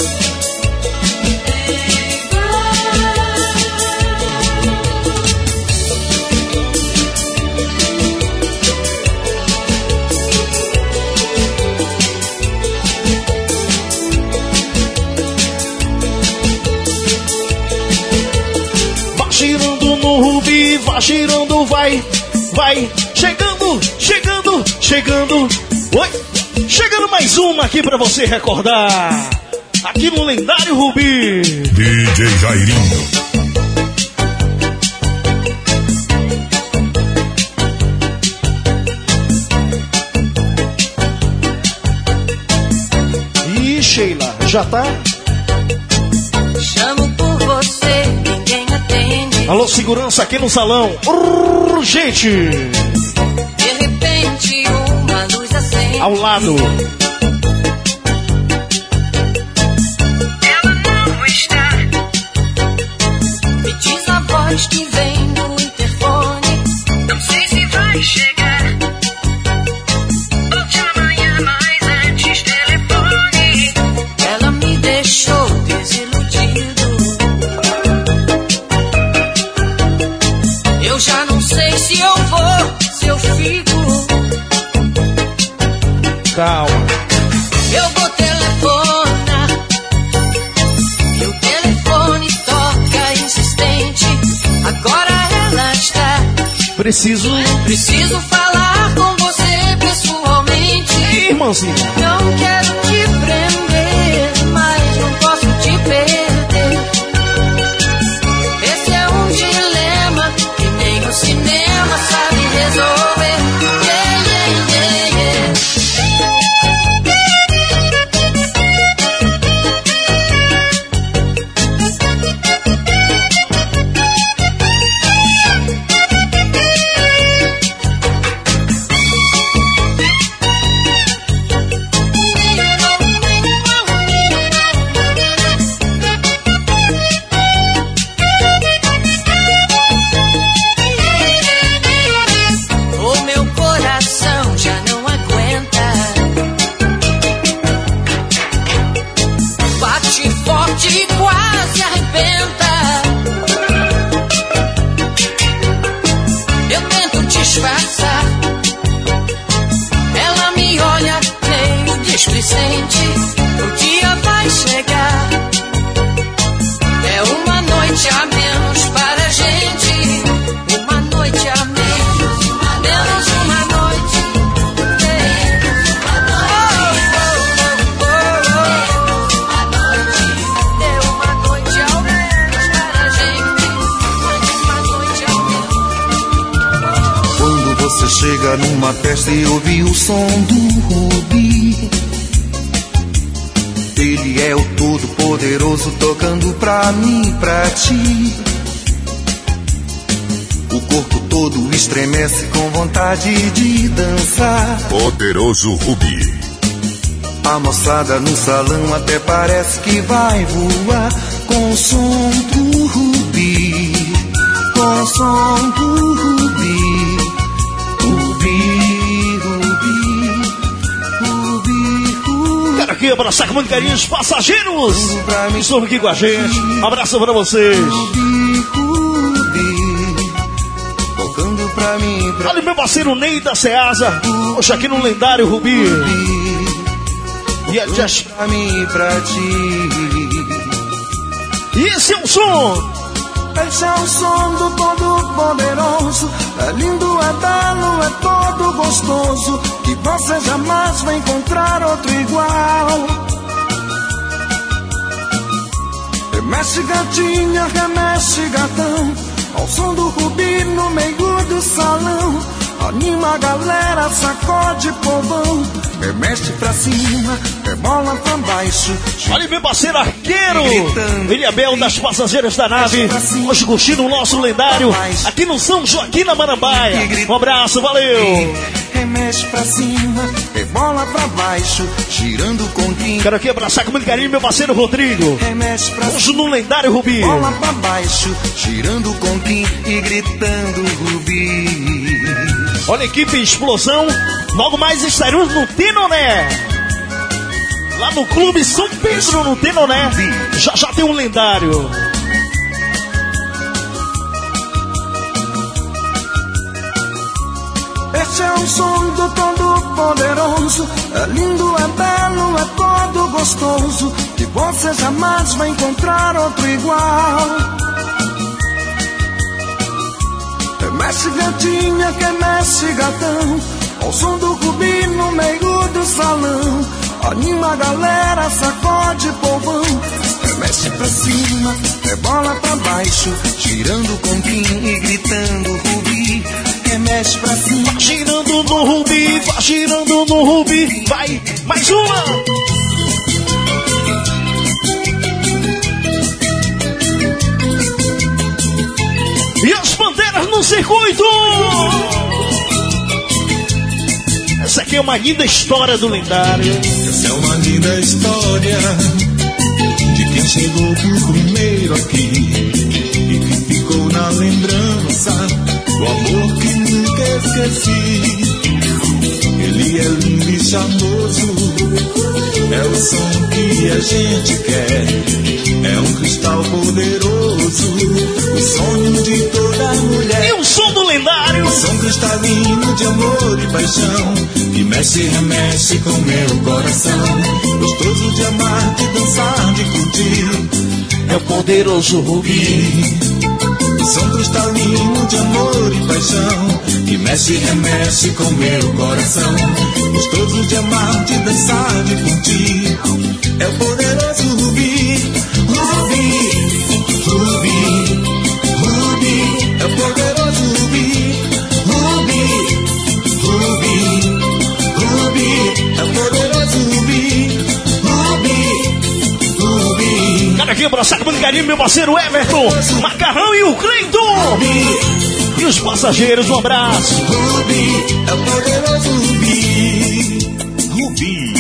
Speaker 12: Vai girando, vai, vai, chegando, chegando, chegando. Oi, chegando mais uma aqui pra você recordar. Aqui no lendário Rubi.
Speaker 1: D J Jairinho.
Speaker 12: Ih, Sheila, já tá?
Speaker 8: Chamo por você, ninguém atende.
Speaker 12: Alô, segurança aqui no salão. Urgente.
Speaker 8: De repente, uma luz acende.
Speaker 12: Ao lado.
Speaker 8: Ela não está. Me diz a voz que vem do interfone. Não sei se vai chegar. Volte amanhã, mas antes telefone. Ela me deixou desiludido. Eu já não sei se eu vou, se eu fico.
Speaker 12: Calma.
Speaker 8: Eu vou telefonar. E o telefone toca insistente. Agora ela está.
Speaker 12: Preciso.
Speaker 8: Preciso falar com você pessoalmente.
Speaker 12: Irmãozinho.
Speaker 8: Não quero te prender, mas não posso te perder. Esse é um dilema que nem o cinema sabe resolver. Yeah, yeah, yeah, yeah.
Speaker 14: chega numa festa e ouve o som do Rubi. Ele é o todo-poderoso tocando pra mim e pra ti. O corpo todo estremece com vontade de dançar.
Speaker 1: Poderoso Rubi.
Speaker 14: A moçada no salão até parece que vai voar com o som do Rubi. Com o som do Rubi. Rubi, Rubi, Rubi, Rubi.
Speaker 12: Quero aqui abraçar com muito carinho os passageiros que estão aqui com a gente. Um abraço pra vocês.
Speaker 14: Rubi, Rubi, tocando pra mim. Pra...
Speaker 12: Olha o meu parceiro Ney da Ceasa. Hoje aqui no lendário Rubi. E a Jess.
Speaker 14: Pra mim e pra ti.
Speaker 12: E esse é o som.
Speaker 11: Esse é o som do Todo-Poderoso. É lindo, é belo, é todo gostoso. Que você jamais vai encontrar outro igual. Remexe gatinha, remexe gatão. Ao som do Rubi no meio do salão. Anima a galera, sacode povão. Remexe pra cima, rebola pra baixo.
Speaker 12: Olha meu parceiro arqueiro Eliabel das passageiras da nave. Hoje curtindo o nosso lendário aqui no São Joaquim na Marambaia. Um abraço, valeu.
Speaker 11: Remexe pra cima, rebola pra baixo, girando com quem.
Speaker 12: Quero aqui abraçar com muito carinho meu parceiro Rodrigo.
Speaker 11: Remexe pra
Speaker 12: hoje no lendário Rubi.
Speaker 11: Bola pra baixo,
Speaker 14: girando com quem e gritando Rubi.
Speaker 12: Olha a equipe Explosão. Logo mais estaremos no Tenoné. Lá no Clube São Pedro, no Tenoné. Já já tem um lendário.
Speaker 11: Esse é o som do Todo-Poderoso. É lindo, é belo, é todo gostoso. Que você jamais vai encontrar outro igual. Remexe gatinha, remexe gatão. Ao som do Rubi no meio do salão. Anima a galera, sacode povão. Remexe pra cima, rebola pra baixo, girando com quem e gritando Rubi. Remexe pra cima,
Speaker 12: girando no Rubi, vai girando no Rubi. Vai, mais uma! E as bandeiras no circuito! Essa aqui é uma linda história do lendário.
Speaker 15: Essa é uma linda história de quem chegou por primeiro aqui e que ficou na lembrança do amor que nunca esqueci. Ele é lindo e charmoso, é o som que a gente quer, é um cristal poderoso, o sonho de toda mulher.
Speaker 12: E o som do lendário,
Speaker 15: o som cristalino de amor e paixão, que mexe e remexe com meu coração, gostoso de amar, de dançar, de curtir,
Speaker 12: é o poderoso Rubi.
Speaker 15: O som cristalino de amor e paixão, que mexe e remexe com meu coração, gostoso de amar, de dançar, de curtir, é o poderoso Rubi. Rubi, Rubi, Rubi, é o poderoso Rubi. Rubi, Rubi, Rubi, é o poderoso Rubi. Rubi, Rubi.
Speaker 12: Cara aqui, abraçado com carinho, meu parceiro Everton, Macarrão e o Cleiton. E os passageiros, um abraço.
Speaker 15: Rubi, é o poderoso Rubi.
Speaker 14: Rubi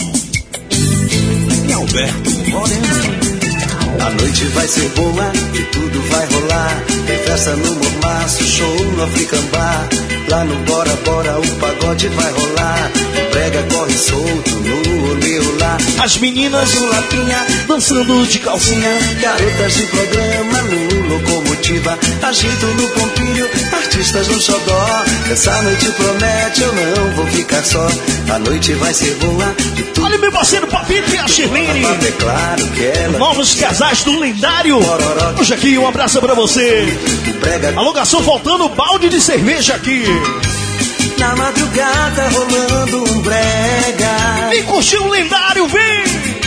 Speaker 14: e Alberto Moreno. A noite vai ser boa e tudo vai rolar. Tem festa no Mormaço, show no African Bar. Lá no Bora Bora o pagode vai rolar. O brega corre solto no olho lá.
Speaker 12: As meninas
Speaker 14: do Lapinha
Speaker 12: dançando de calcinha.
Speaker 14: Garotas de programa no Locomotiva. Agito no Pompilho, artistas no Xodó. Essa noite promete, eu não vou ficar só. A noite vai ser boa e tudo.
Speaker 12: Olha meu parceiro Papito e a Shirlene.
Speaker 14: É claro que ela...
Speaker 12: Novos casais do lendário. Hoje aqui um abraço pra você. Alô garçom, faltando balde de cerveja aqui.
Speaker 14: Na madrugada rolando um brega.
Speaker 12: E curtiu o lendário, vem!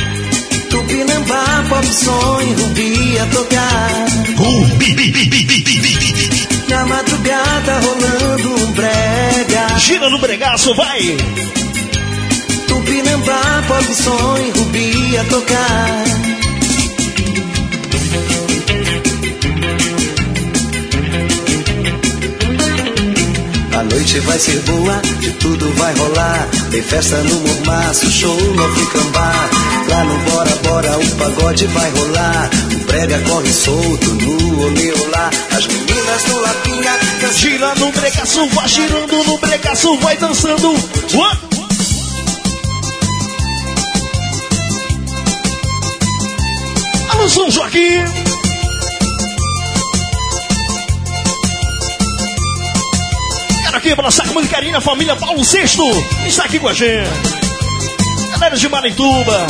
Speaker 14: Tupinambá, pop sonho, Rubi a tocar.
Speaker 1: Rubi.
Speaker 14: Na madrugada rolando um brega.
Speaker 12: Gira bregaço, vai!
Speaker 14: Tupinambá, pop som e Rubi a tocar. A noite vai ser boa, de tudo vai rolar. Tem festa no Mormaço, show no Africambá. Lá no Bora Bora o pagode vai rolar. O brega corre solto no Oleolá. As meninas no Lapinha
Speaker 12: gira no bregaço, vai girando no bregaço, vai dançando. What? Alô, São Joaquim! Aqui pela Saca muito carinho, a família Paulo Sexto está aqui com a gente. Galera de Marituba.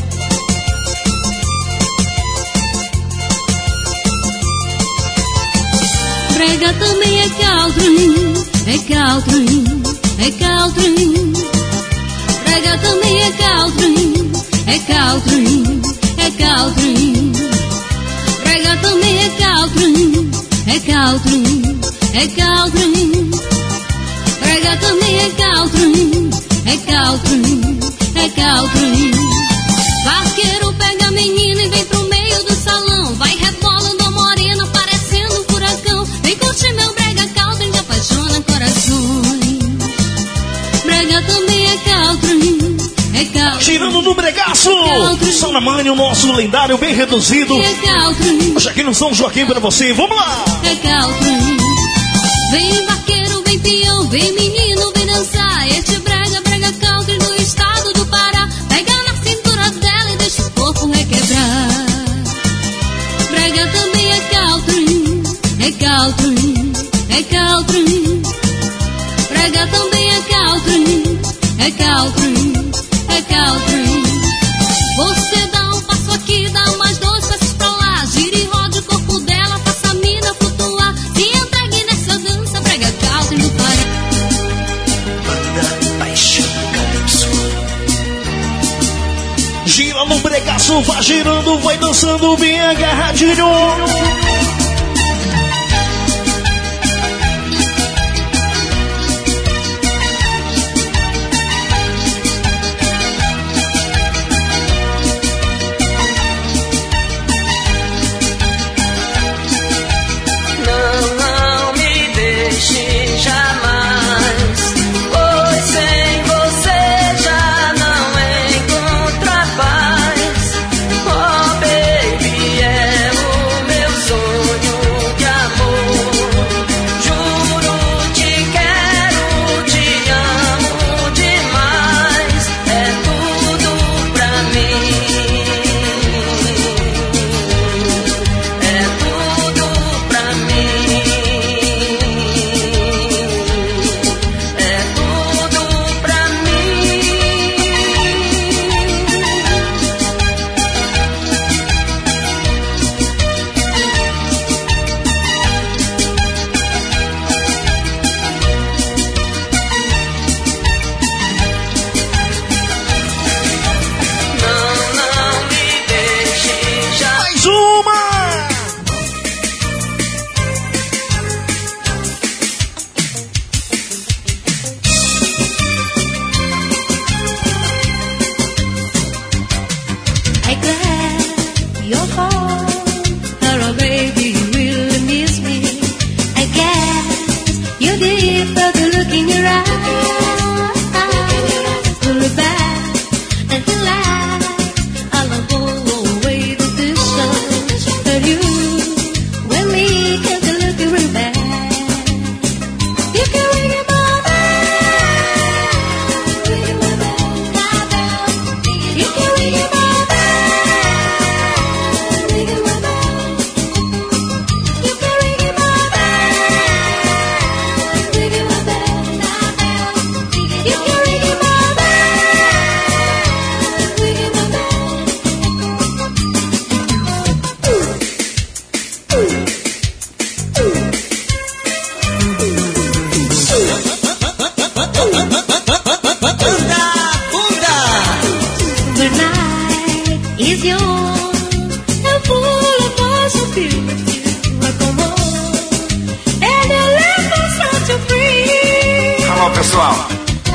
Speaker 16: Brega também é country, é country, é country. Brega também é country, é country, é country. Brega também é country, é country, é country. Brega também é country, é country, é country. Vaqueiro pega a menina e vem pro meio do salão. Vai rebolando a morena, parecendo um furacão. Vem curtir meu brega country que apaixona corações. Brega também é country, é country.
Speaker 12: Girando no bregaço, São Namani, o nosso lendário bem reduzido.
Speaker 16: É country.
Speaker 12: Hoje aqui no São Joaquim pra você, vamos lá.
Speaker 16: É country. Vem vaqueiro, vem peão, vem menino, vem dançar. Este brega, brega country do estado do Pará. Pega na cintura dela e deixa o corpo requebrar. Brega também é country, é country, é country. Brega também é country, é country, é country. Você dá um passo aqui, dá mais dois passos pra lá. Gira e roda o corpo dela, faça a mina flutuar. Se entregue nessa dança, brega country do Pará.
Speaker 14: Banda Paixão Calypso.
Speaker 12: Gira no bregaço, vai girando, vai dançando bem agarradinho.
Speaker 4: Pessoal,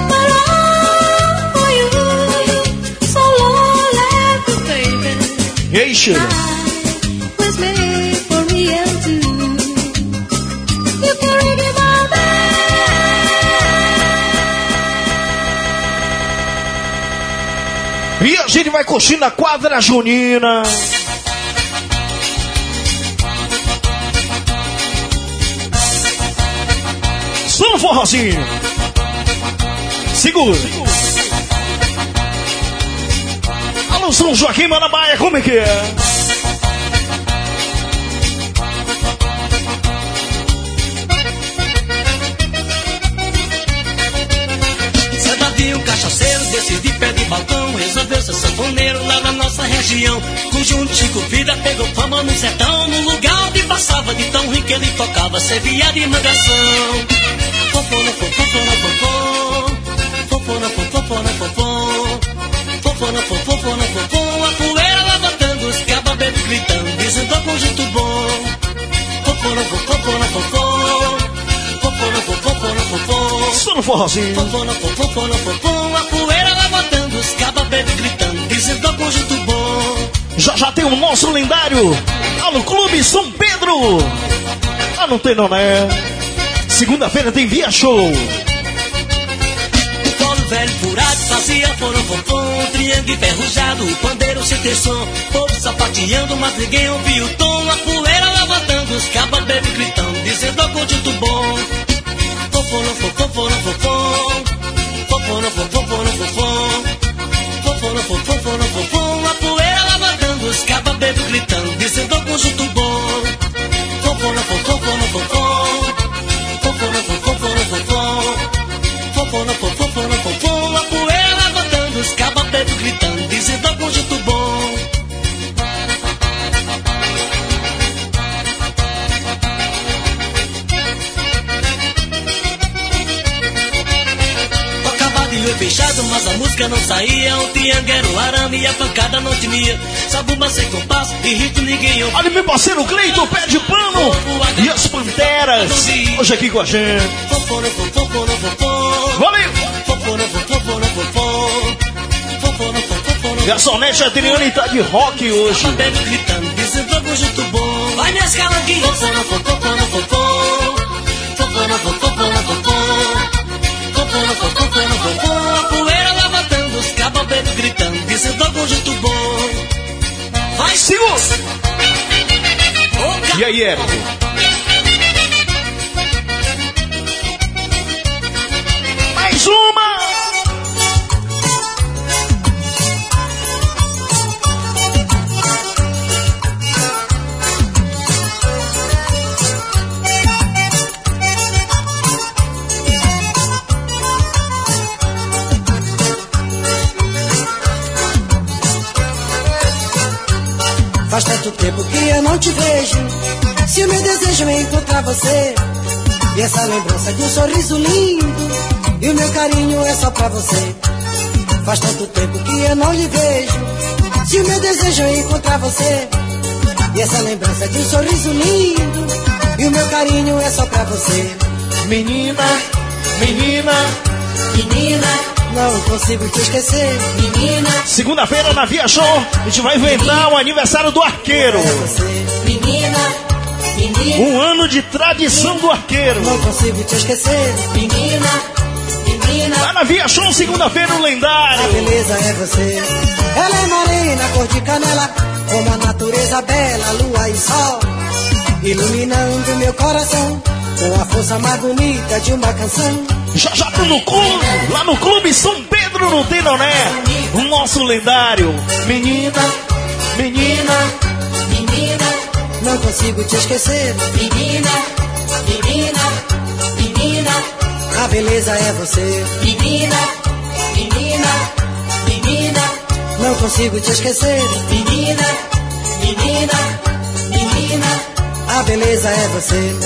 Speaker 12: E aí, Sheila?
Speaker 16: Was made for me and you. You can read it all there.
Speaker 12: E a gente vai curtindo a quadra junina. Só no forrozinho. Segura. Alô, São Joaquim, Manabaia, como é que é?
Speaker 10: Um cachaceiro desse de pé de balcão resolveu ser sanfoneiro lá na nossa região. Conjunto Chico Vida pegou fama no sertão. No lugar onde passava de tão rico ele tocava, servia de mangação. Fofo no fofo, fofo no fofo, fofo no fofo, fofo no fofo, fofo no fofo, fofo no fofo. A poeira levantando, os cabas bebê gritando, dizendo conjunto bom. Fofo no fofo, fofo no fofo, fofo no fofo, fofo no fofo.
Speaker 12: Só no forrozinho.
Speaker 10: Fofo no fofo, fofo no fofo. A poeira levantando, os cabas bebê gritando, dizendo conjunto bom.
Speaker 12: Já já tem o nosso lendário lá no Clube São Pedro. Ah, não tem não, né? Segunda-feira tem Via Show.
Speaker 10: O colo velho furado fazia forofofom, triângulo enferrujado, o pandeiro sem ter som. Povo sapateando, mas ninguém ouvia o tom. A poeira levantando, os cabas bebê gritando, dizendo conjunto bom. Fofo no fofo, fofo no fofo, fofo no fofo, fofo no fofo, fofo no fofo, fofo no fofo. A poeira levantando, os cabas bebê gritando, dizendo conjunto bom. Fofo no fofo, fofo no fofo, fofo no fofo, fofo no fofo, fofo no fofo, fofo no fofo. A poeira levantando, os cabas bebê gritando, dizendo conjunto bom. Fechado, mas a música não saía. O triângulo era o arame e a pancada não tinha. Sabumba sem compasso e ritmo ninguém ouviu.
Speaker 12: Olha meu parceiro Cleiton, pé de pano e as Panteras hoje aqui com a gente. Valeu! Garçonete Adriane tá de rock hoje.
Speaker 10: Vai minhas calanguinhas. A poeira levantando, os cabas bebê gritando, dizendo conjunto bom. Vai,
Speaker 12: segura! E aí, Érico? Mais uma!
Speaker 17: Faz tanto tempo que eu não te vejo. Se o meu desejo é encontrar você, e essa lembrança de um sorriso lindo, e o meu carinho é só pra você. Faz tanto tempo que eu não lhe vejo. Se o meu desejo é encontrar você, e essa lembrança de um sorriso lindo, e o meu carinho é só pra você.
Speaker 12: Menina, menina,
Speaker 17: menina, não consigo te esquecer, menina.
Speaker 12: Segunda-feira na Via Show a gente vai inventar o aniversário do arqueiro.
Speaker 17: Menina, menina,
Speaker 12: um ano de tradição do arqueiro.
Speaker 17: Não consigo te esquecer, menina, menina.
Speaker 12: Lá na Via Show, segunda-feira, o lendário.
Speaker 17: A beleza é você. Ela é morena, cor de canela, como a natureza bela, lua e sol, iluminando meu coração com a força mais bonita de uma canção.
Speaker 12: Já já tô no clube, lá no Clube São Pedro no Tenoné, o nosso lendário. Menina, menina,
Speaker 17: menina, não consigo te esquecer. Menina, menina, menina, a beleza é você. Menina, menina, menina, não consigo te esquecer. Menina, menina, menina, a beleza é você.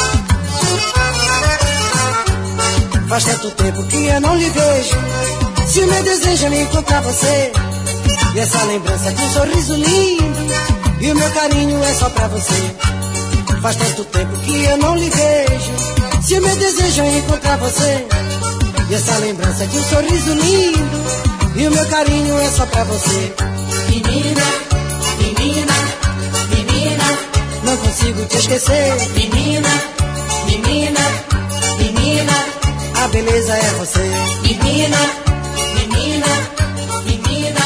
Speaker 17: Faz tanto tempo que eu não lhe vejo. Se o meu desejo é me encontrar você, e essa lembrança de um sorriso lindo, e o meu carinho é só pra você. Faz tanto tempo que eu não lhe vejo. Se o meu desejo é encontrar você, e essa lembrança de um sorriso lindo, e o meu carinho é só pra você. Menina, menina, menina, não consigo te esquecer. Menina, menina, menina, a beleza é você. Menina, menina, menina.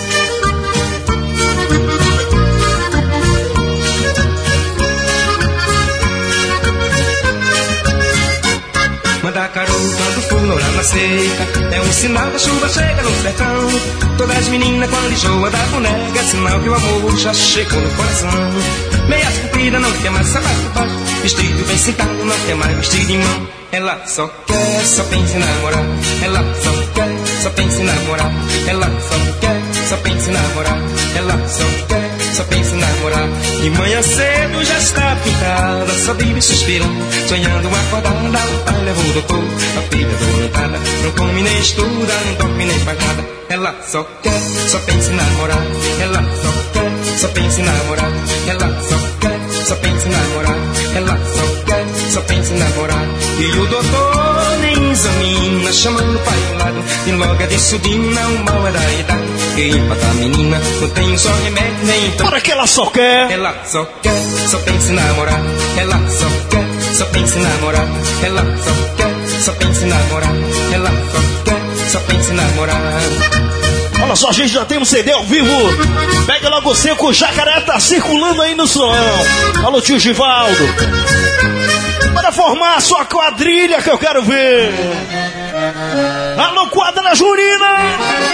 Speaker 18: Mandacaru quando fulora na seca, é um sinal que a chuva chega no sertão. Todas as meninas quando enjoa da boneca, é sinal que o amor já chegou no coração. Meias compridas não quer mais sapato baixo, vestido bem sentado não quer mais vestido em mão. Ela só quer, só pensa em namorar. Ela só quer, só pensa em namorar. Ela só quer, só pensa em namorar. Ela só quer, só pensa em namorar. De manhã cedo já está pintada, só vive suspirando, sonhando acordada. O pai levou o doutor, a filha doentada, não come nem estuda, não dorme nem faz nada. Ela só quer, só pensa em namorar. Ela só quer, só pensa em namorar. Ela só quer, só pensa em namorar. Ela só quer, só pensa em namorar. E o doutor nem examina, chamando o pai ao lado, e logo é de subina, o mal é da idade. Que empata a menina, não tem um só remédio, nem então.
Speaker 12: Para que ela só quer.
Speaker 18: Ela só quer, só pensa em namorar. Ela só quer, só pensa em namorar. Ela só quer, só pensa em namorar. Ela só quer, só pensa em namorar.
Speaker 12: Olha só, a gente já tem um C D ao vivo. Pega logo o seco, o jacaré tá circulando aí no som. Alô, tio Givaldo. Para formar a sua quadrilha que eu quero ver. Alô, quadra Jurina.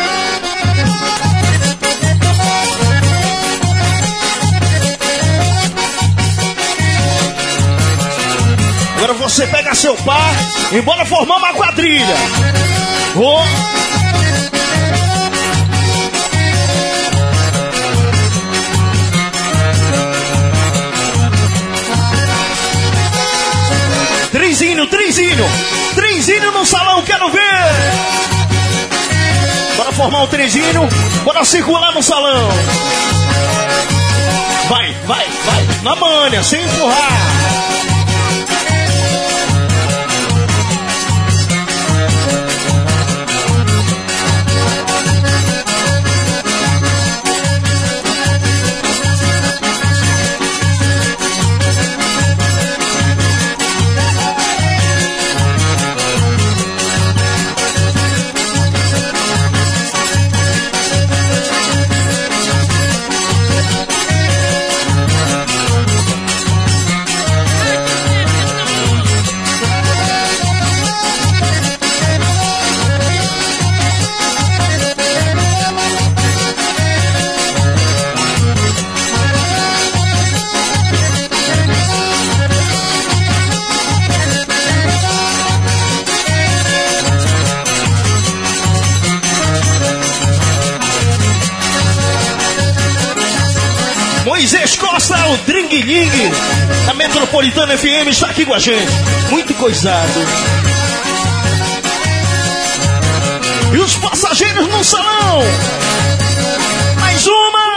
Speaker 12: Agora você pega seu par e bora formar uma quadrilha. Oh. Trizinho, trizinho, trizinho no salão, quero ver. Bora formar um trizinho, bora circular no salão. Vai, vai, vai, na manha, sem empurrar. Moisés Costa, o Dring Ding, a Metropolitana F M está aqui com a gente. Muito coisado. E os passageiros no salão. Mais uma.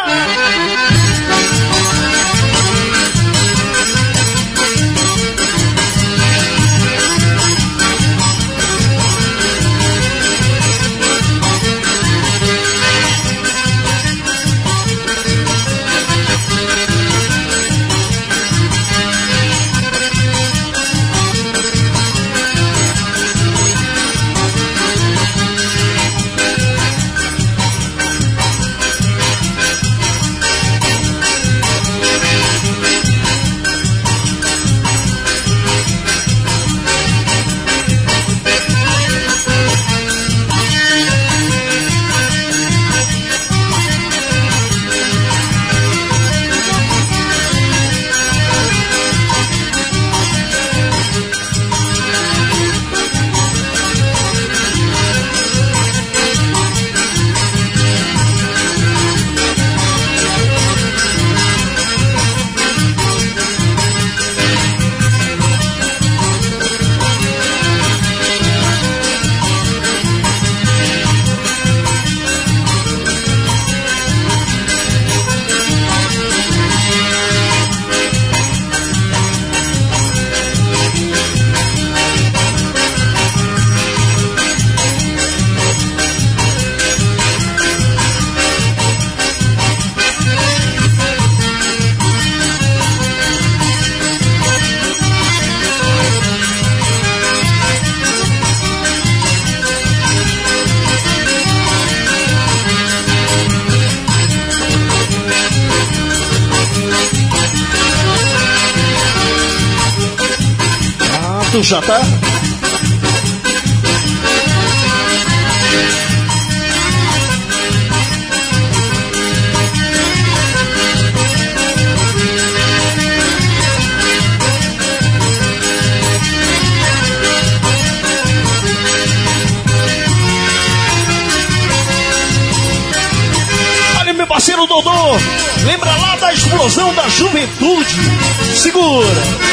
Speaker 12: Tu já tá? Olha, meu parceiro Dodô, lembra lá da explosão da juventude? Segura!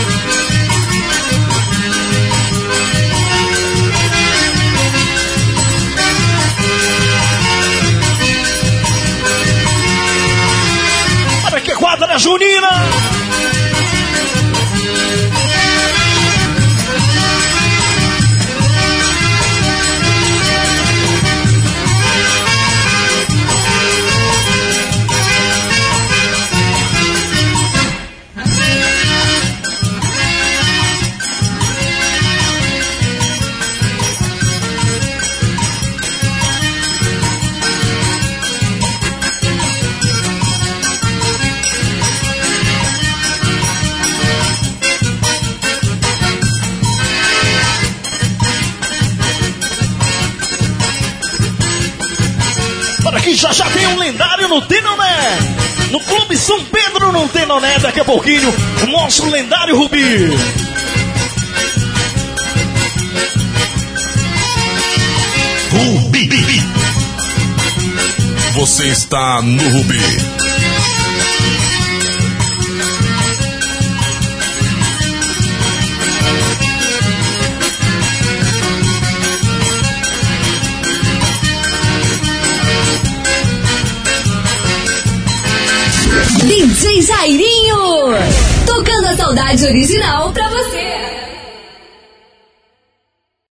Speaker 12: Quadra Junina! Que já já tem um lendário no Tenoné. No Clube São Pedro no Tenoné, daqui a pouquinho, o nosso lendário Rubi.
Speaker 1: Rubi. Você está no Rubi.
Speaker 19: D J Jairinho, tocando a saudade original pra você.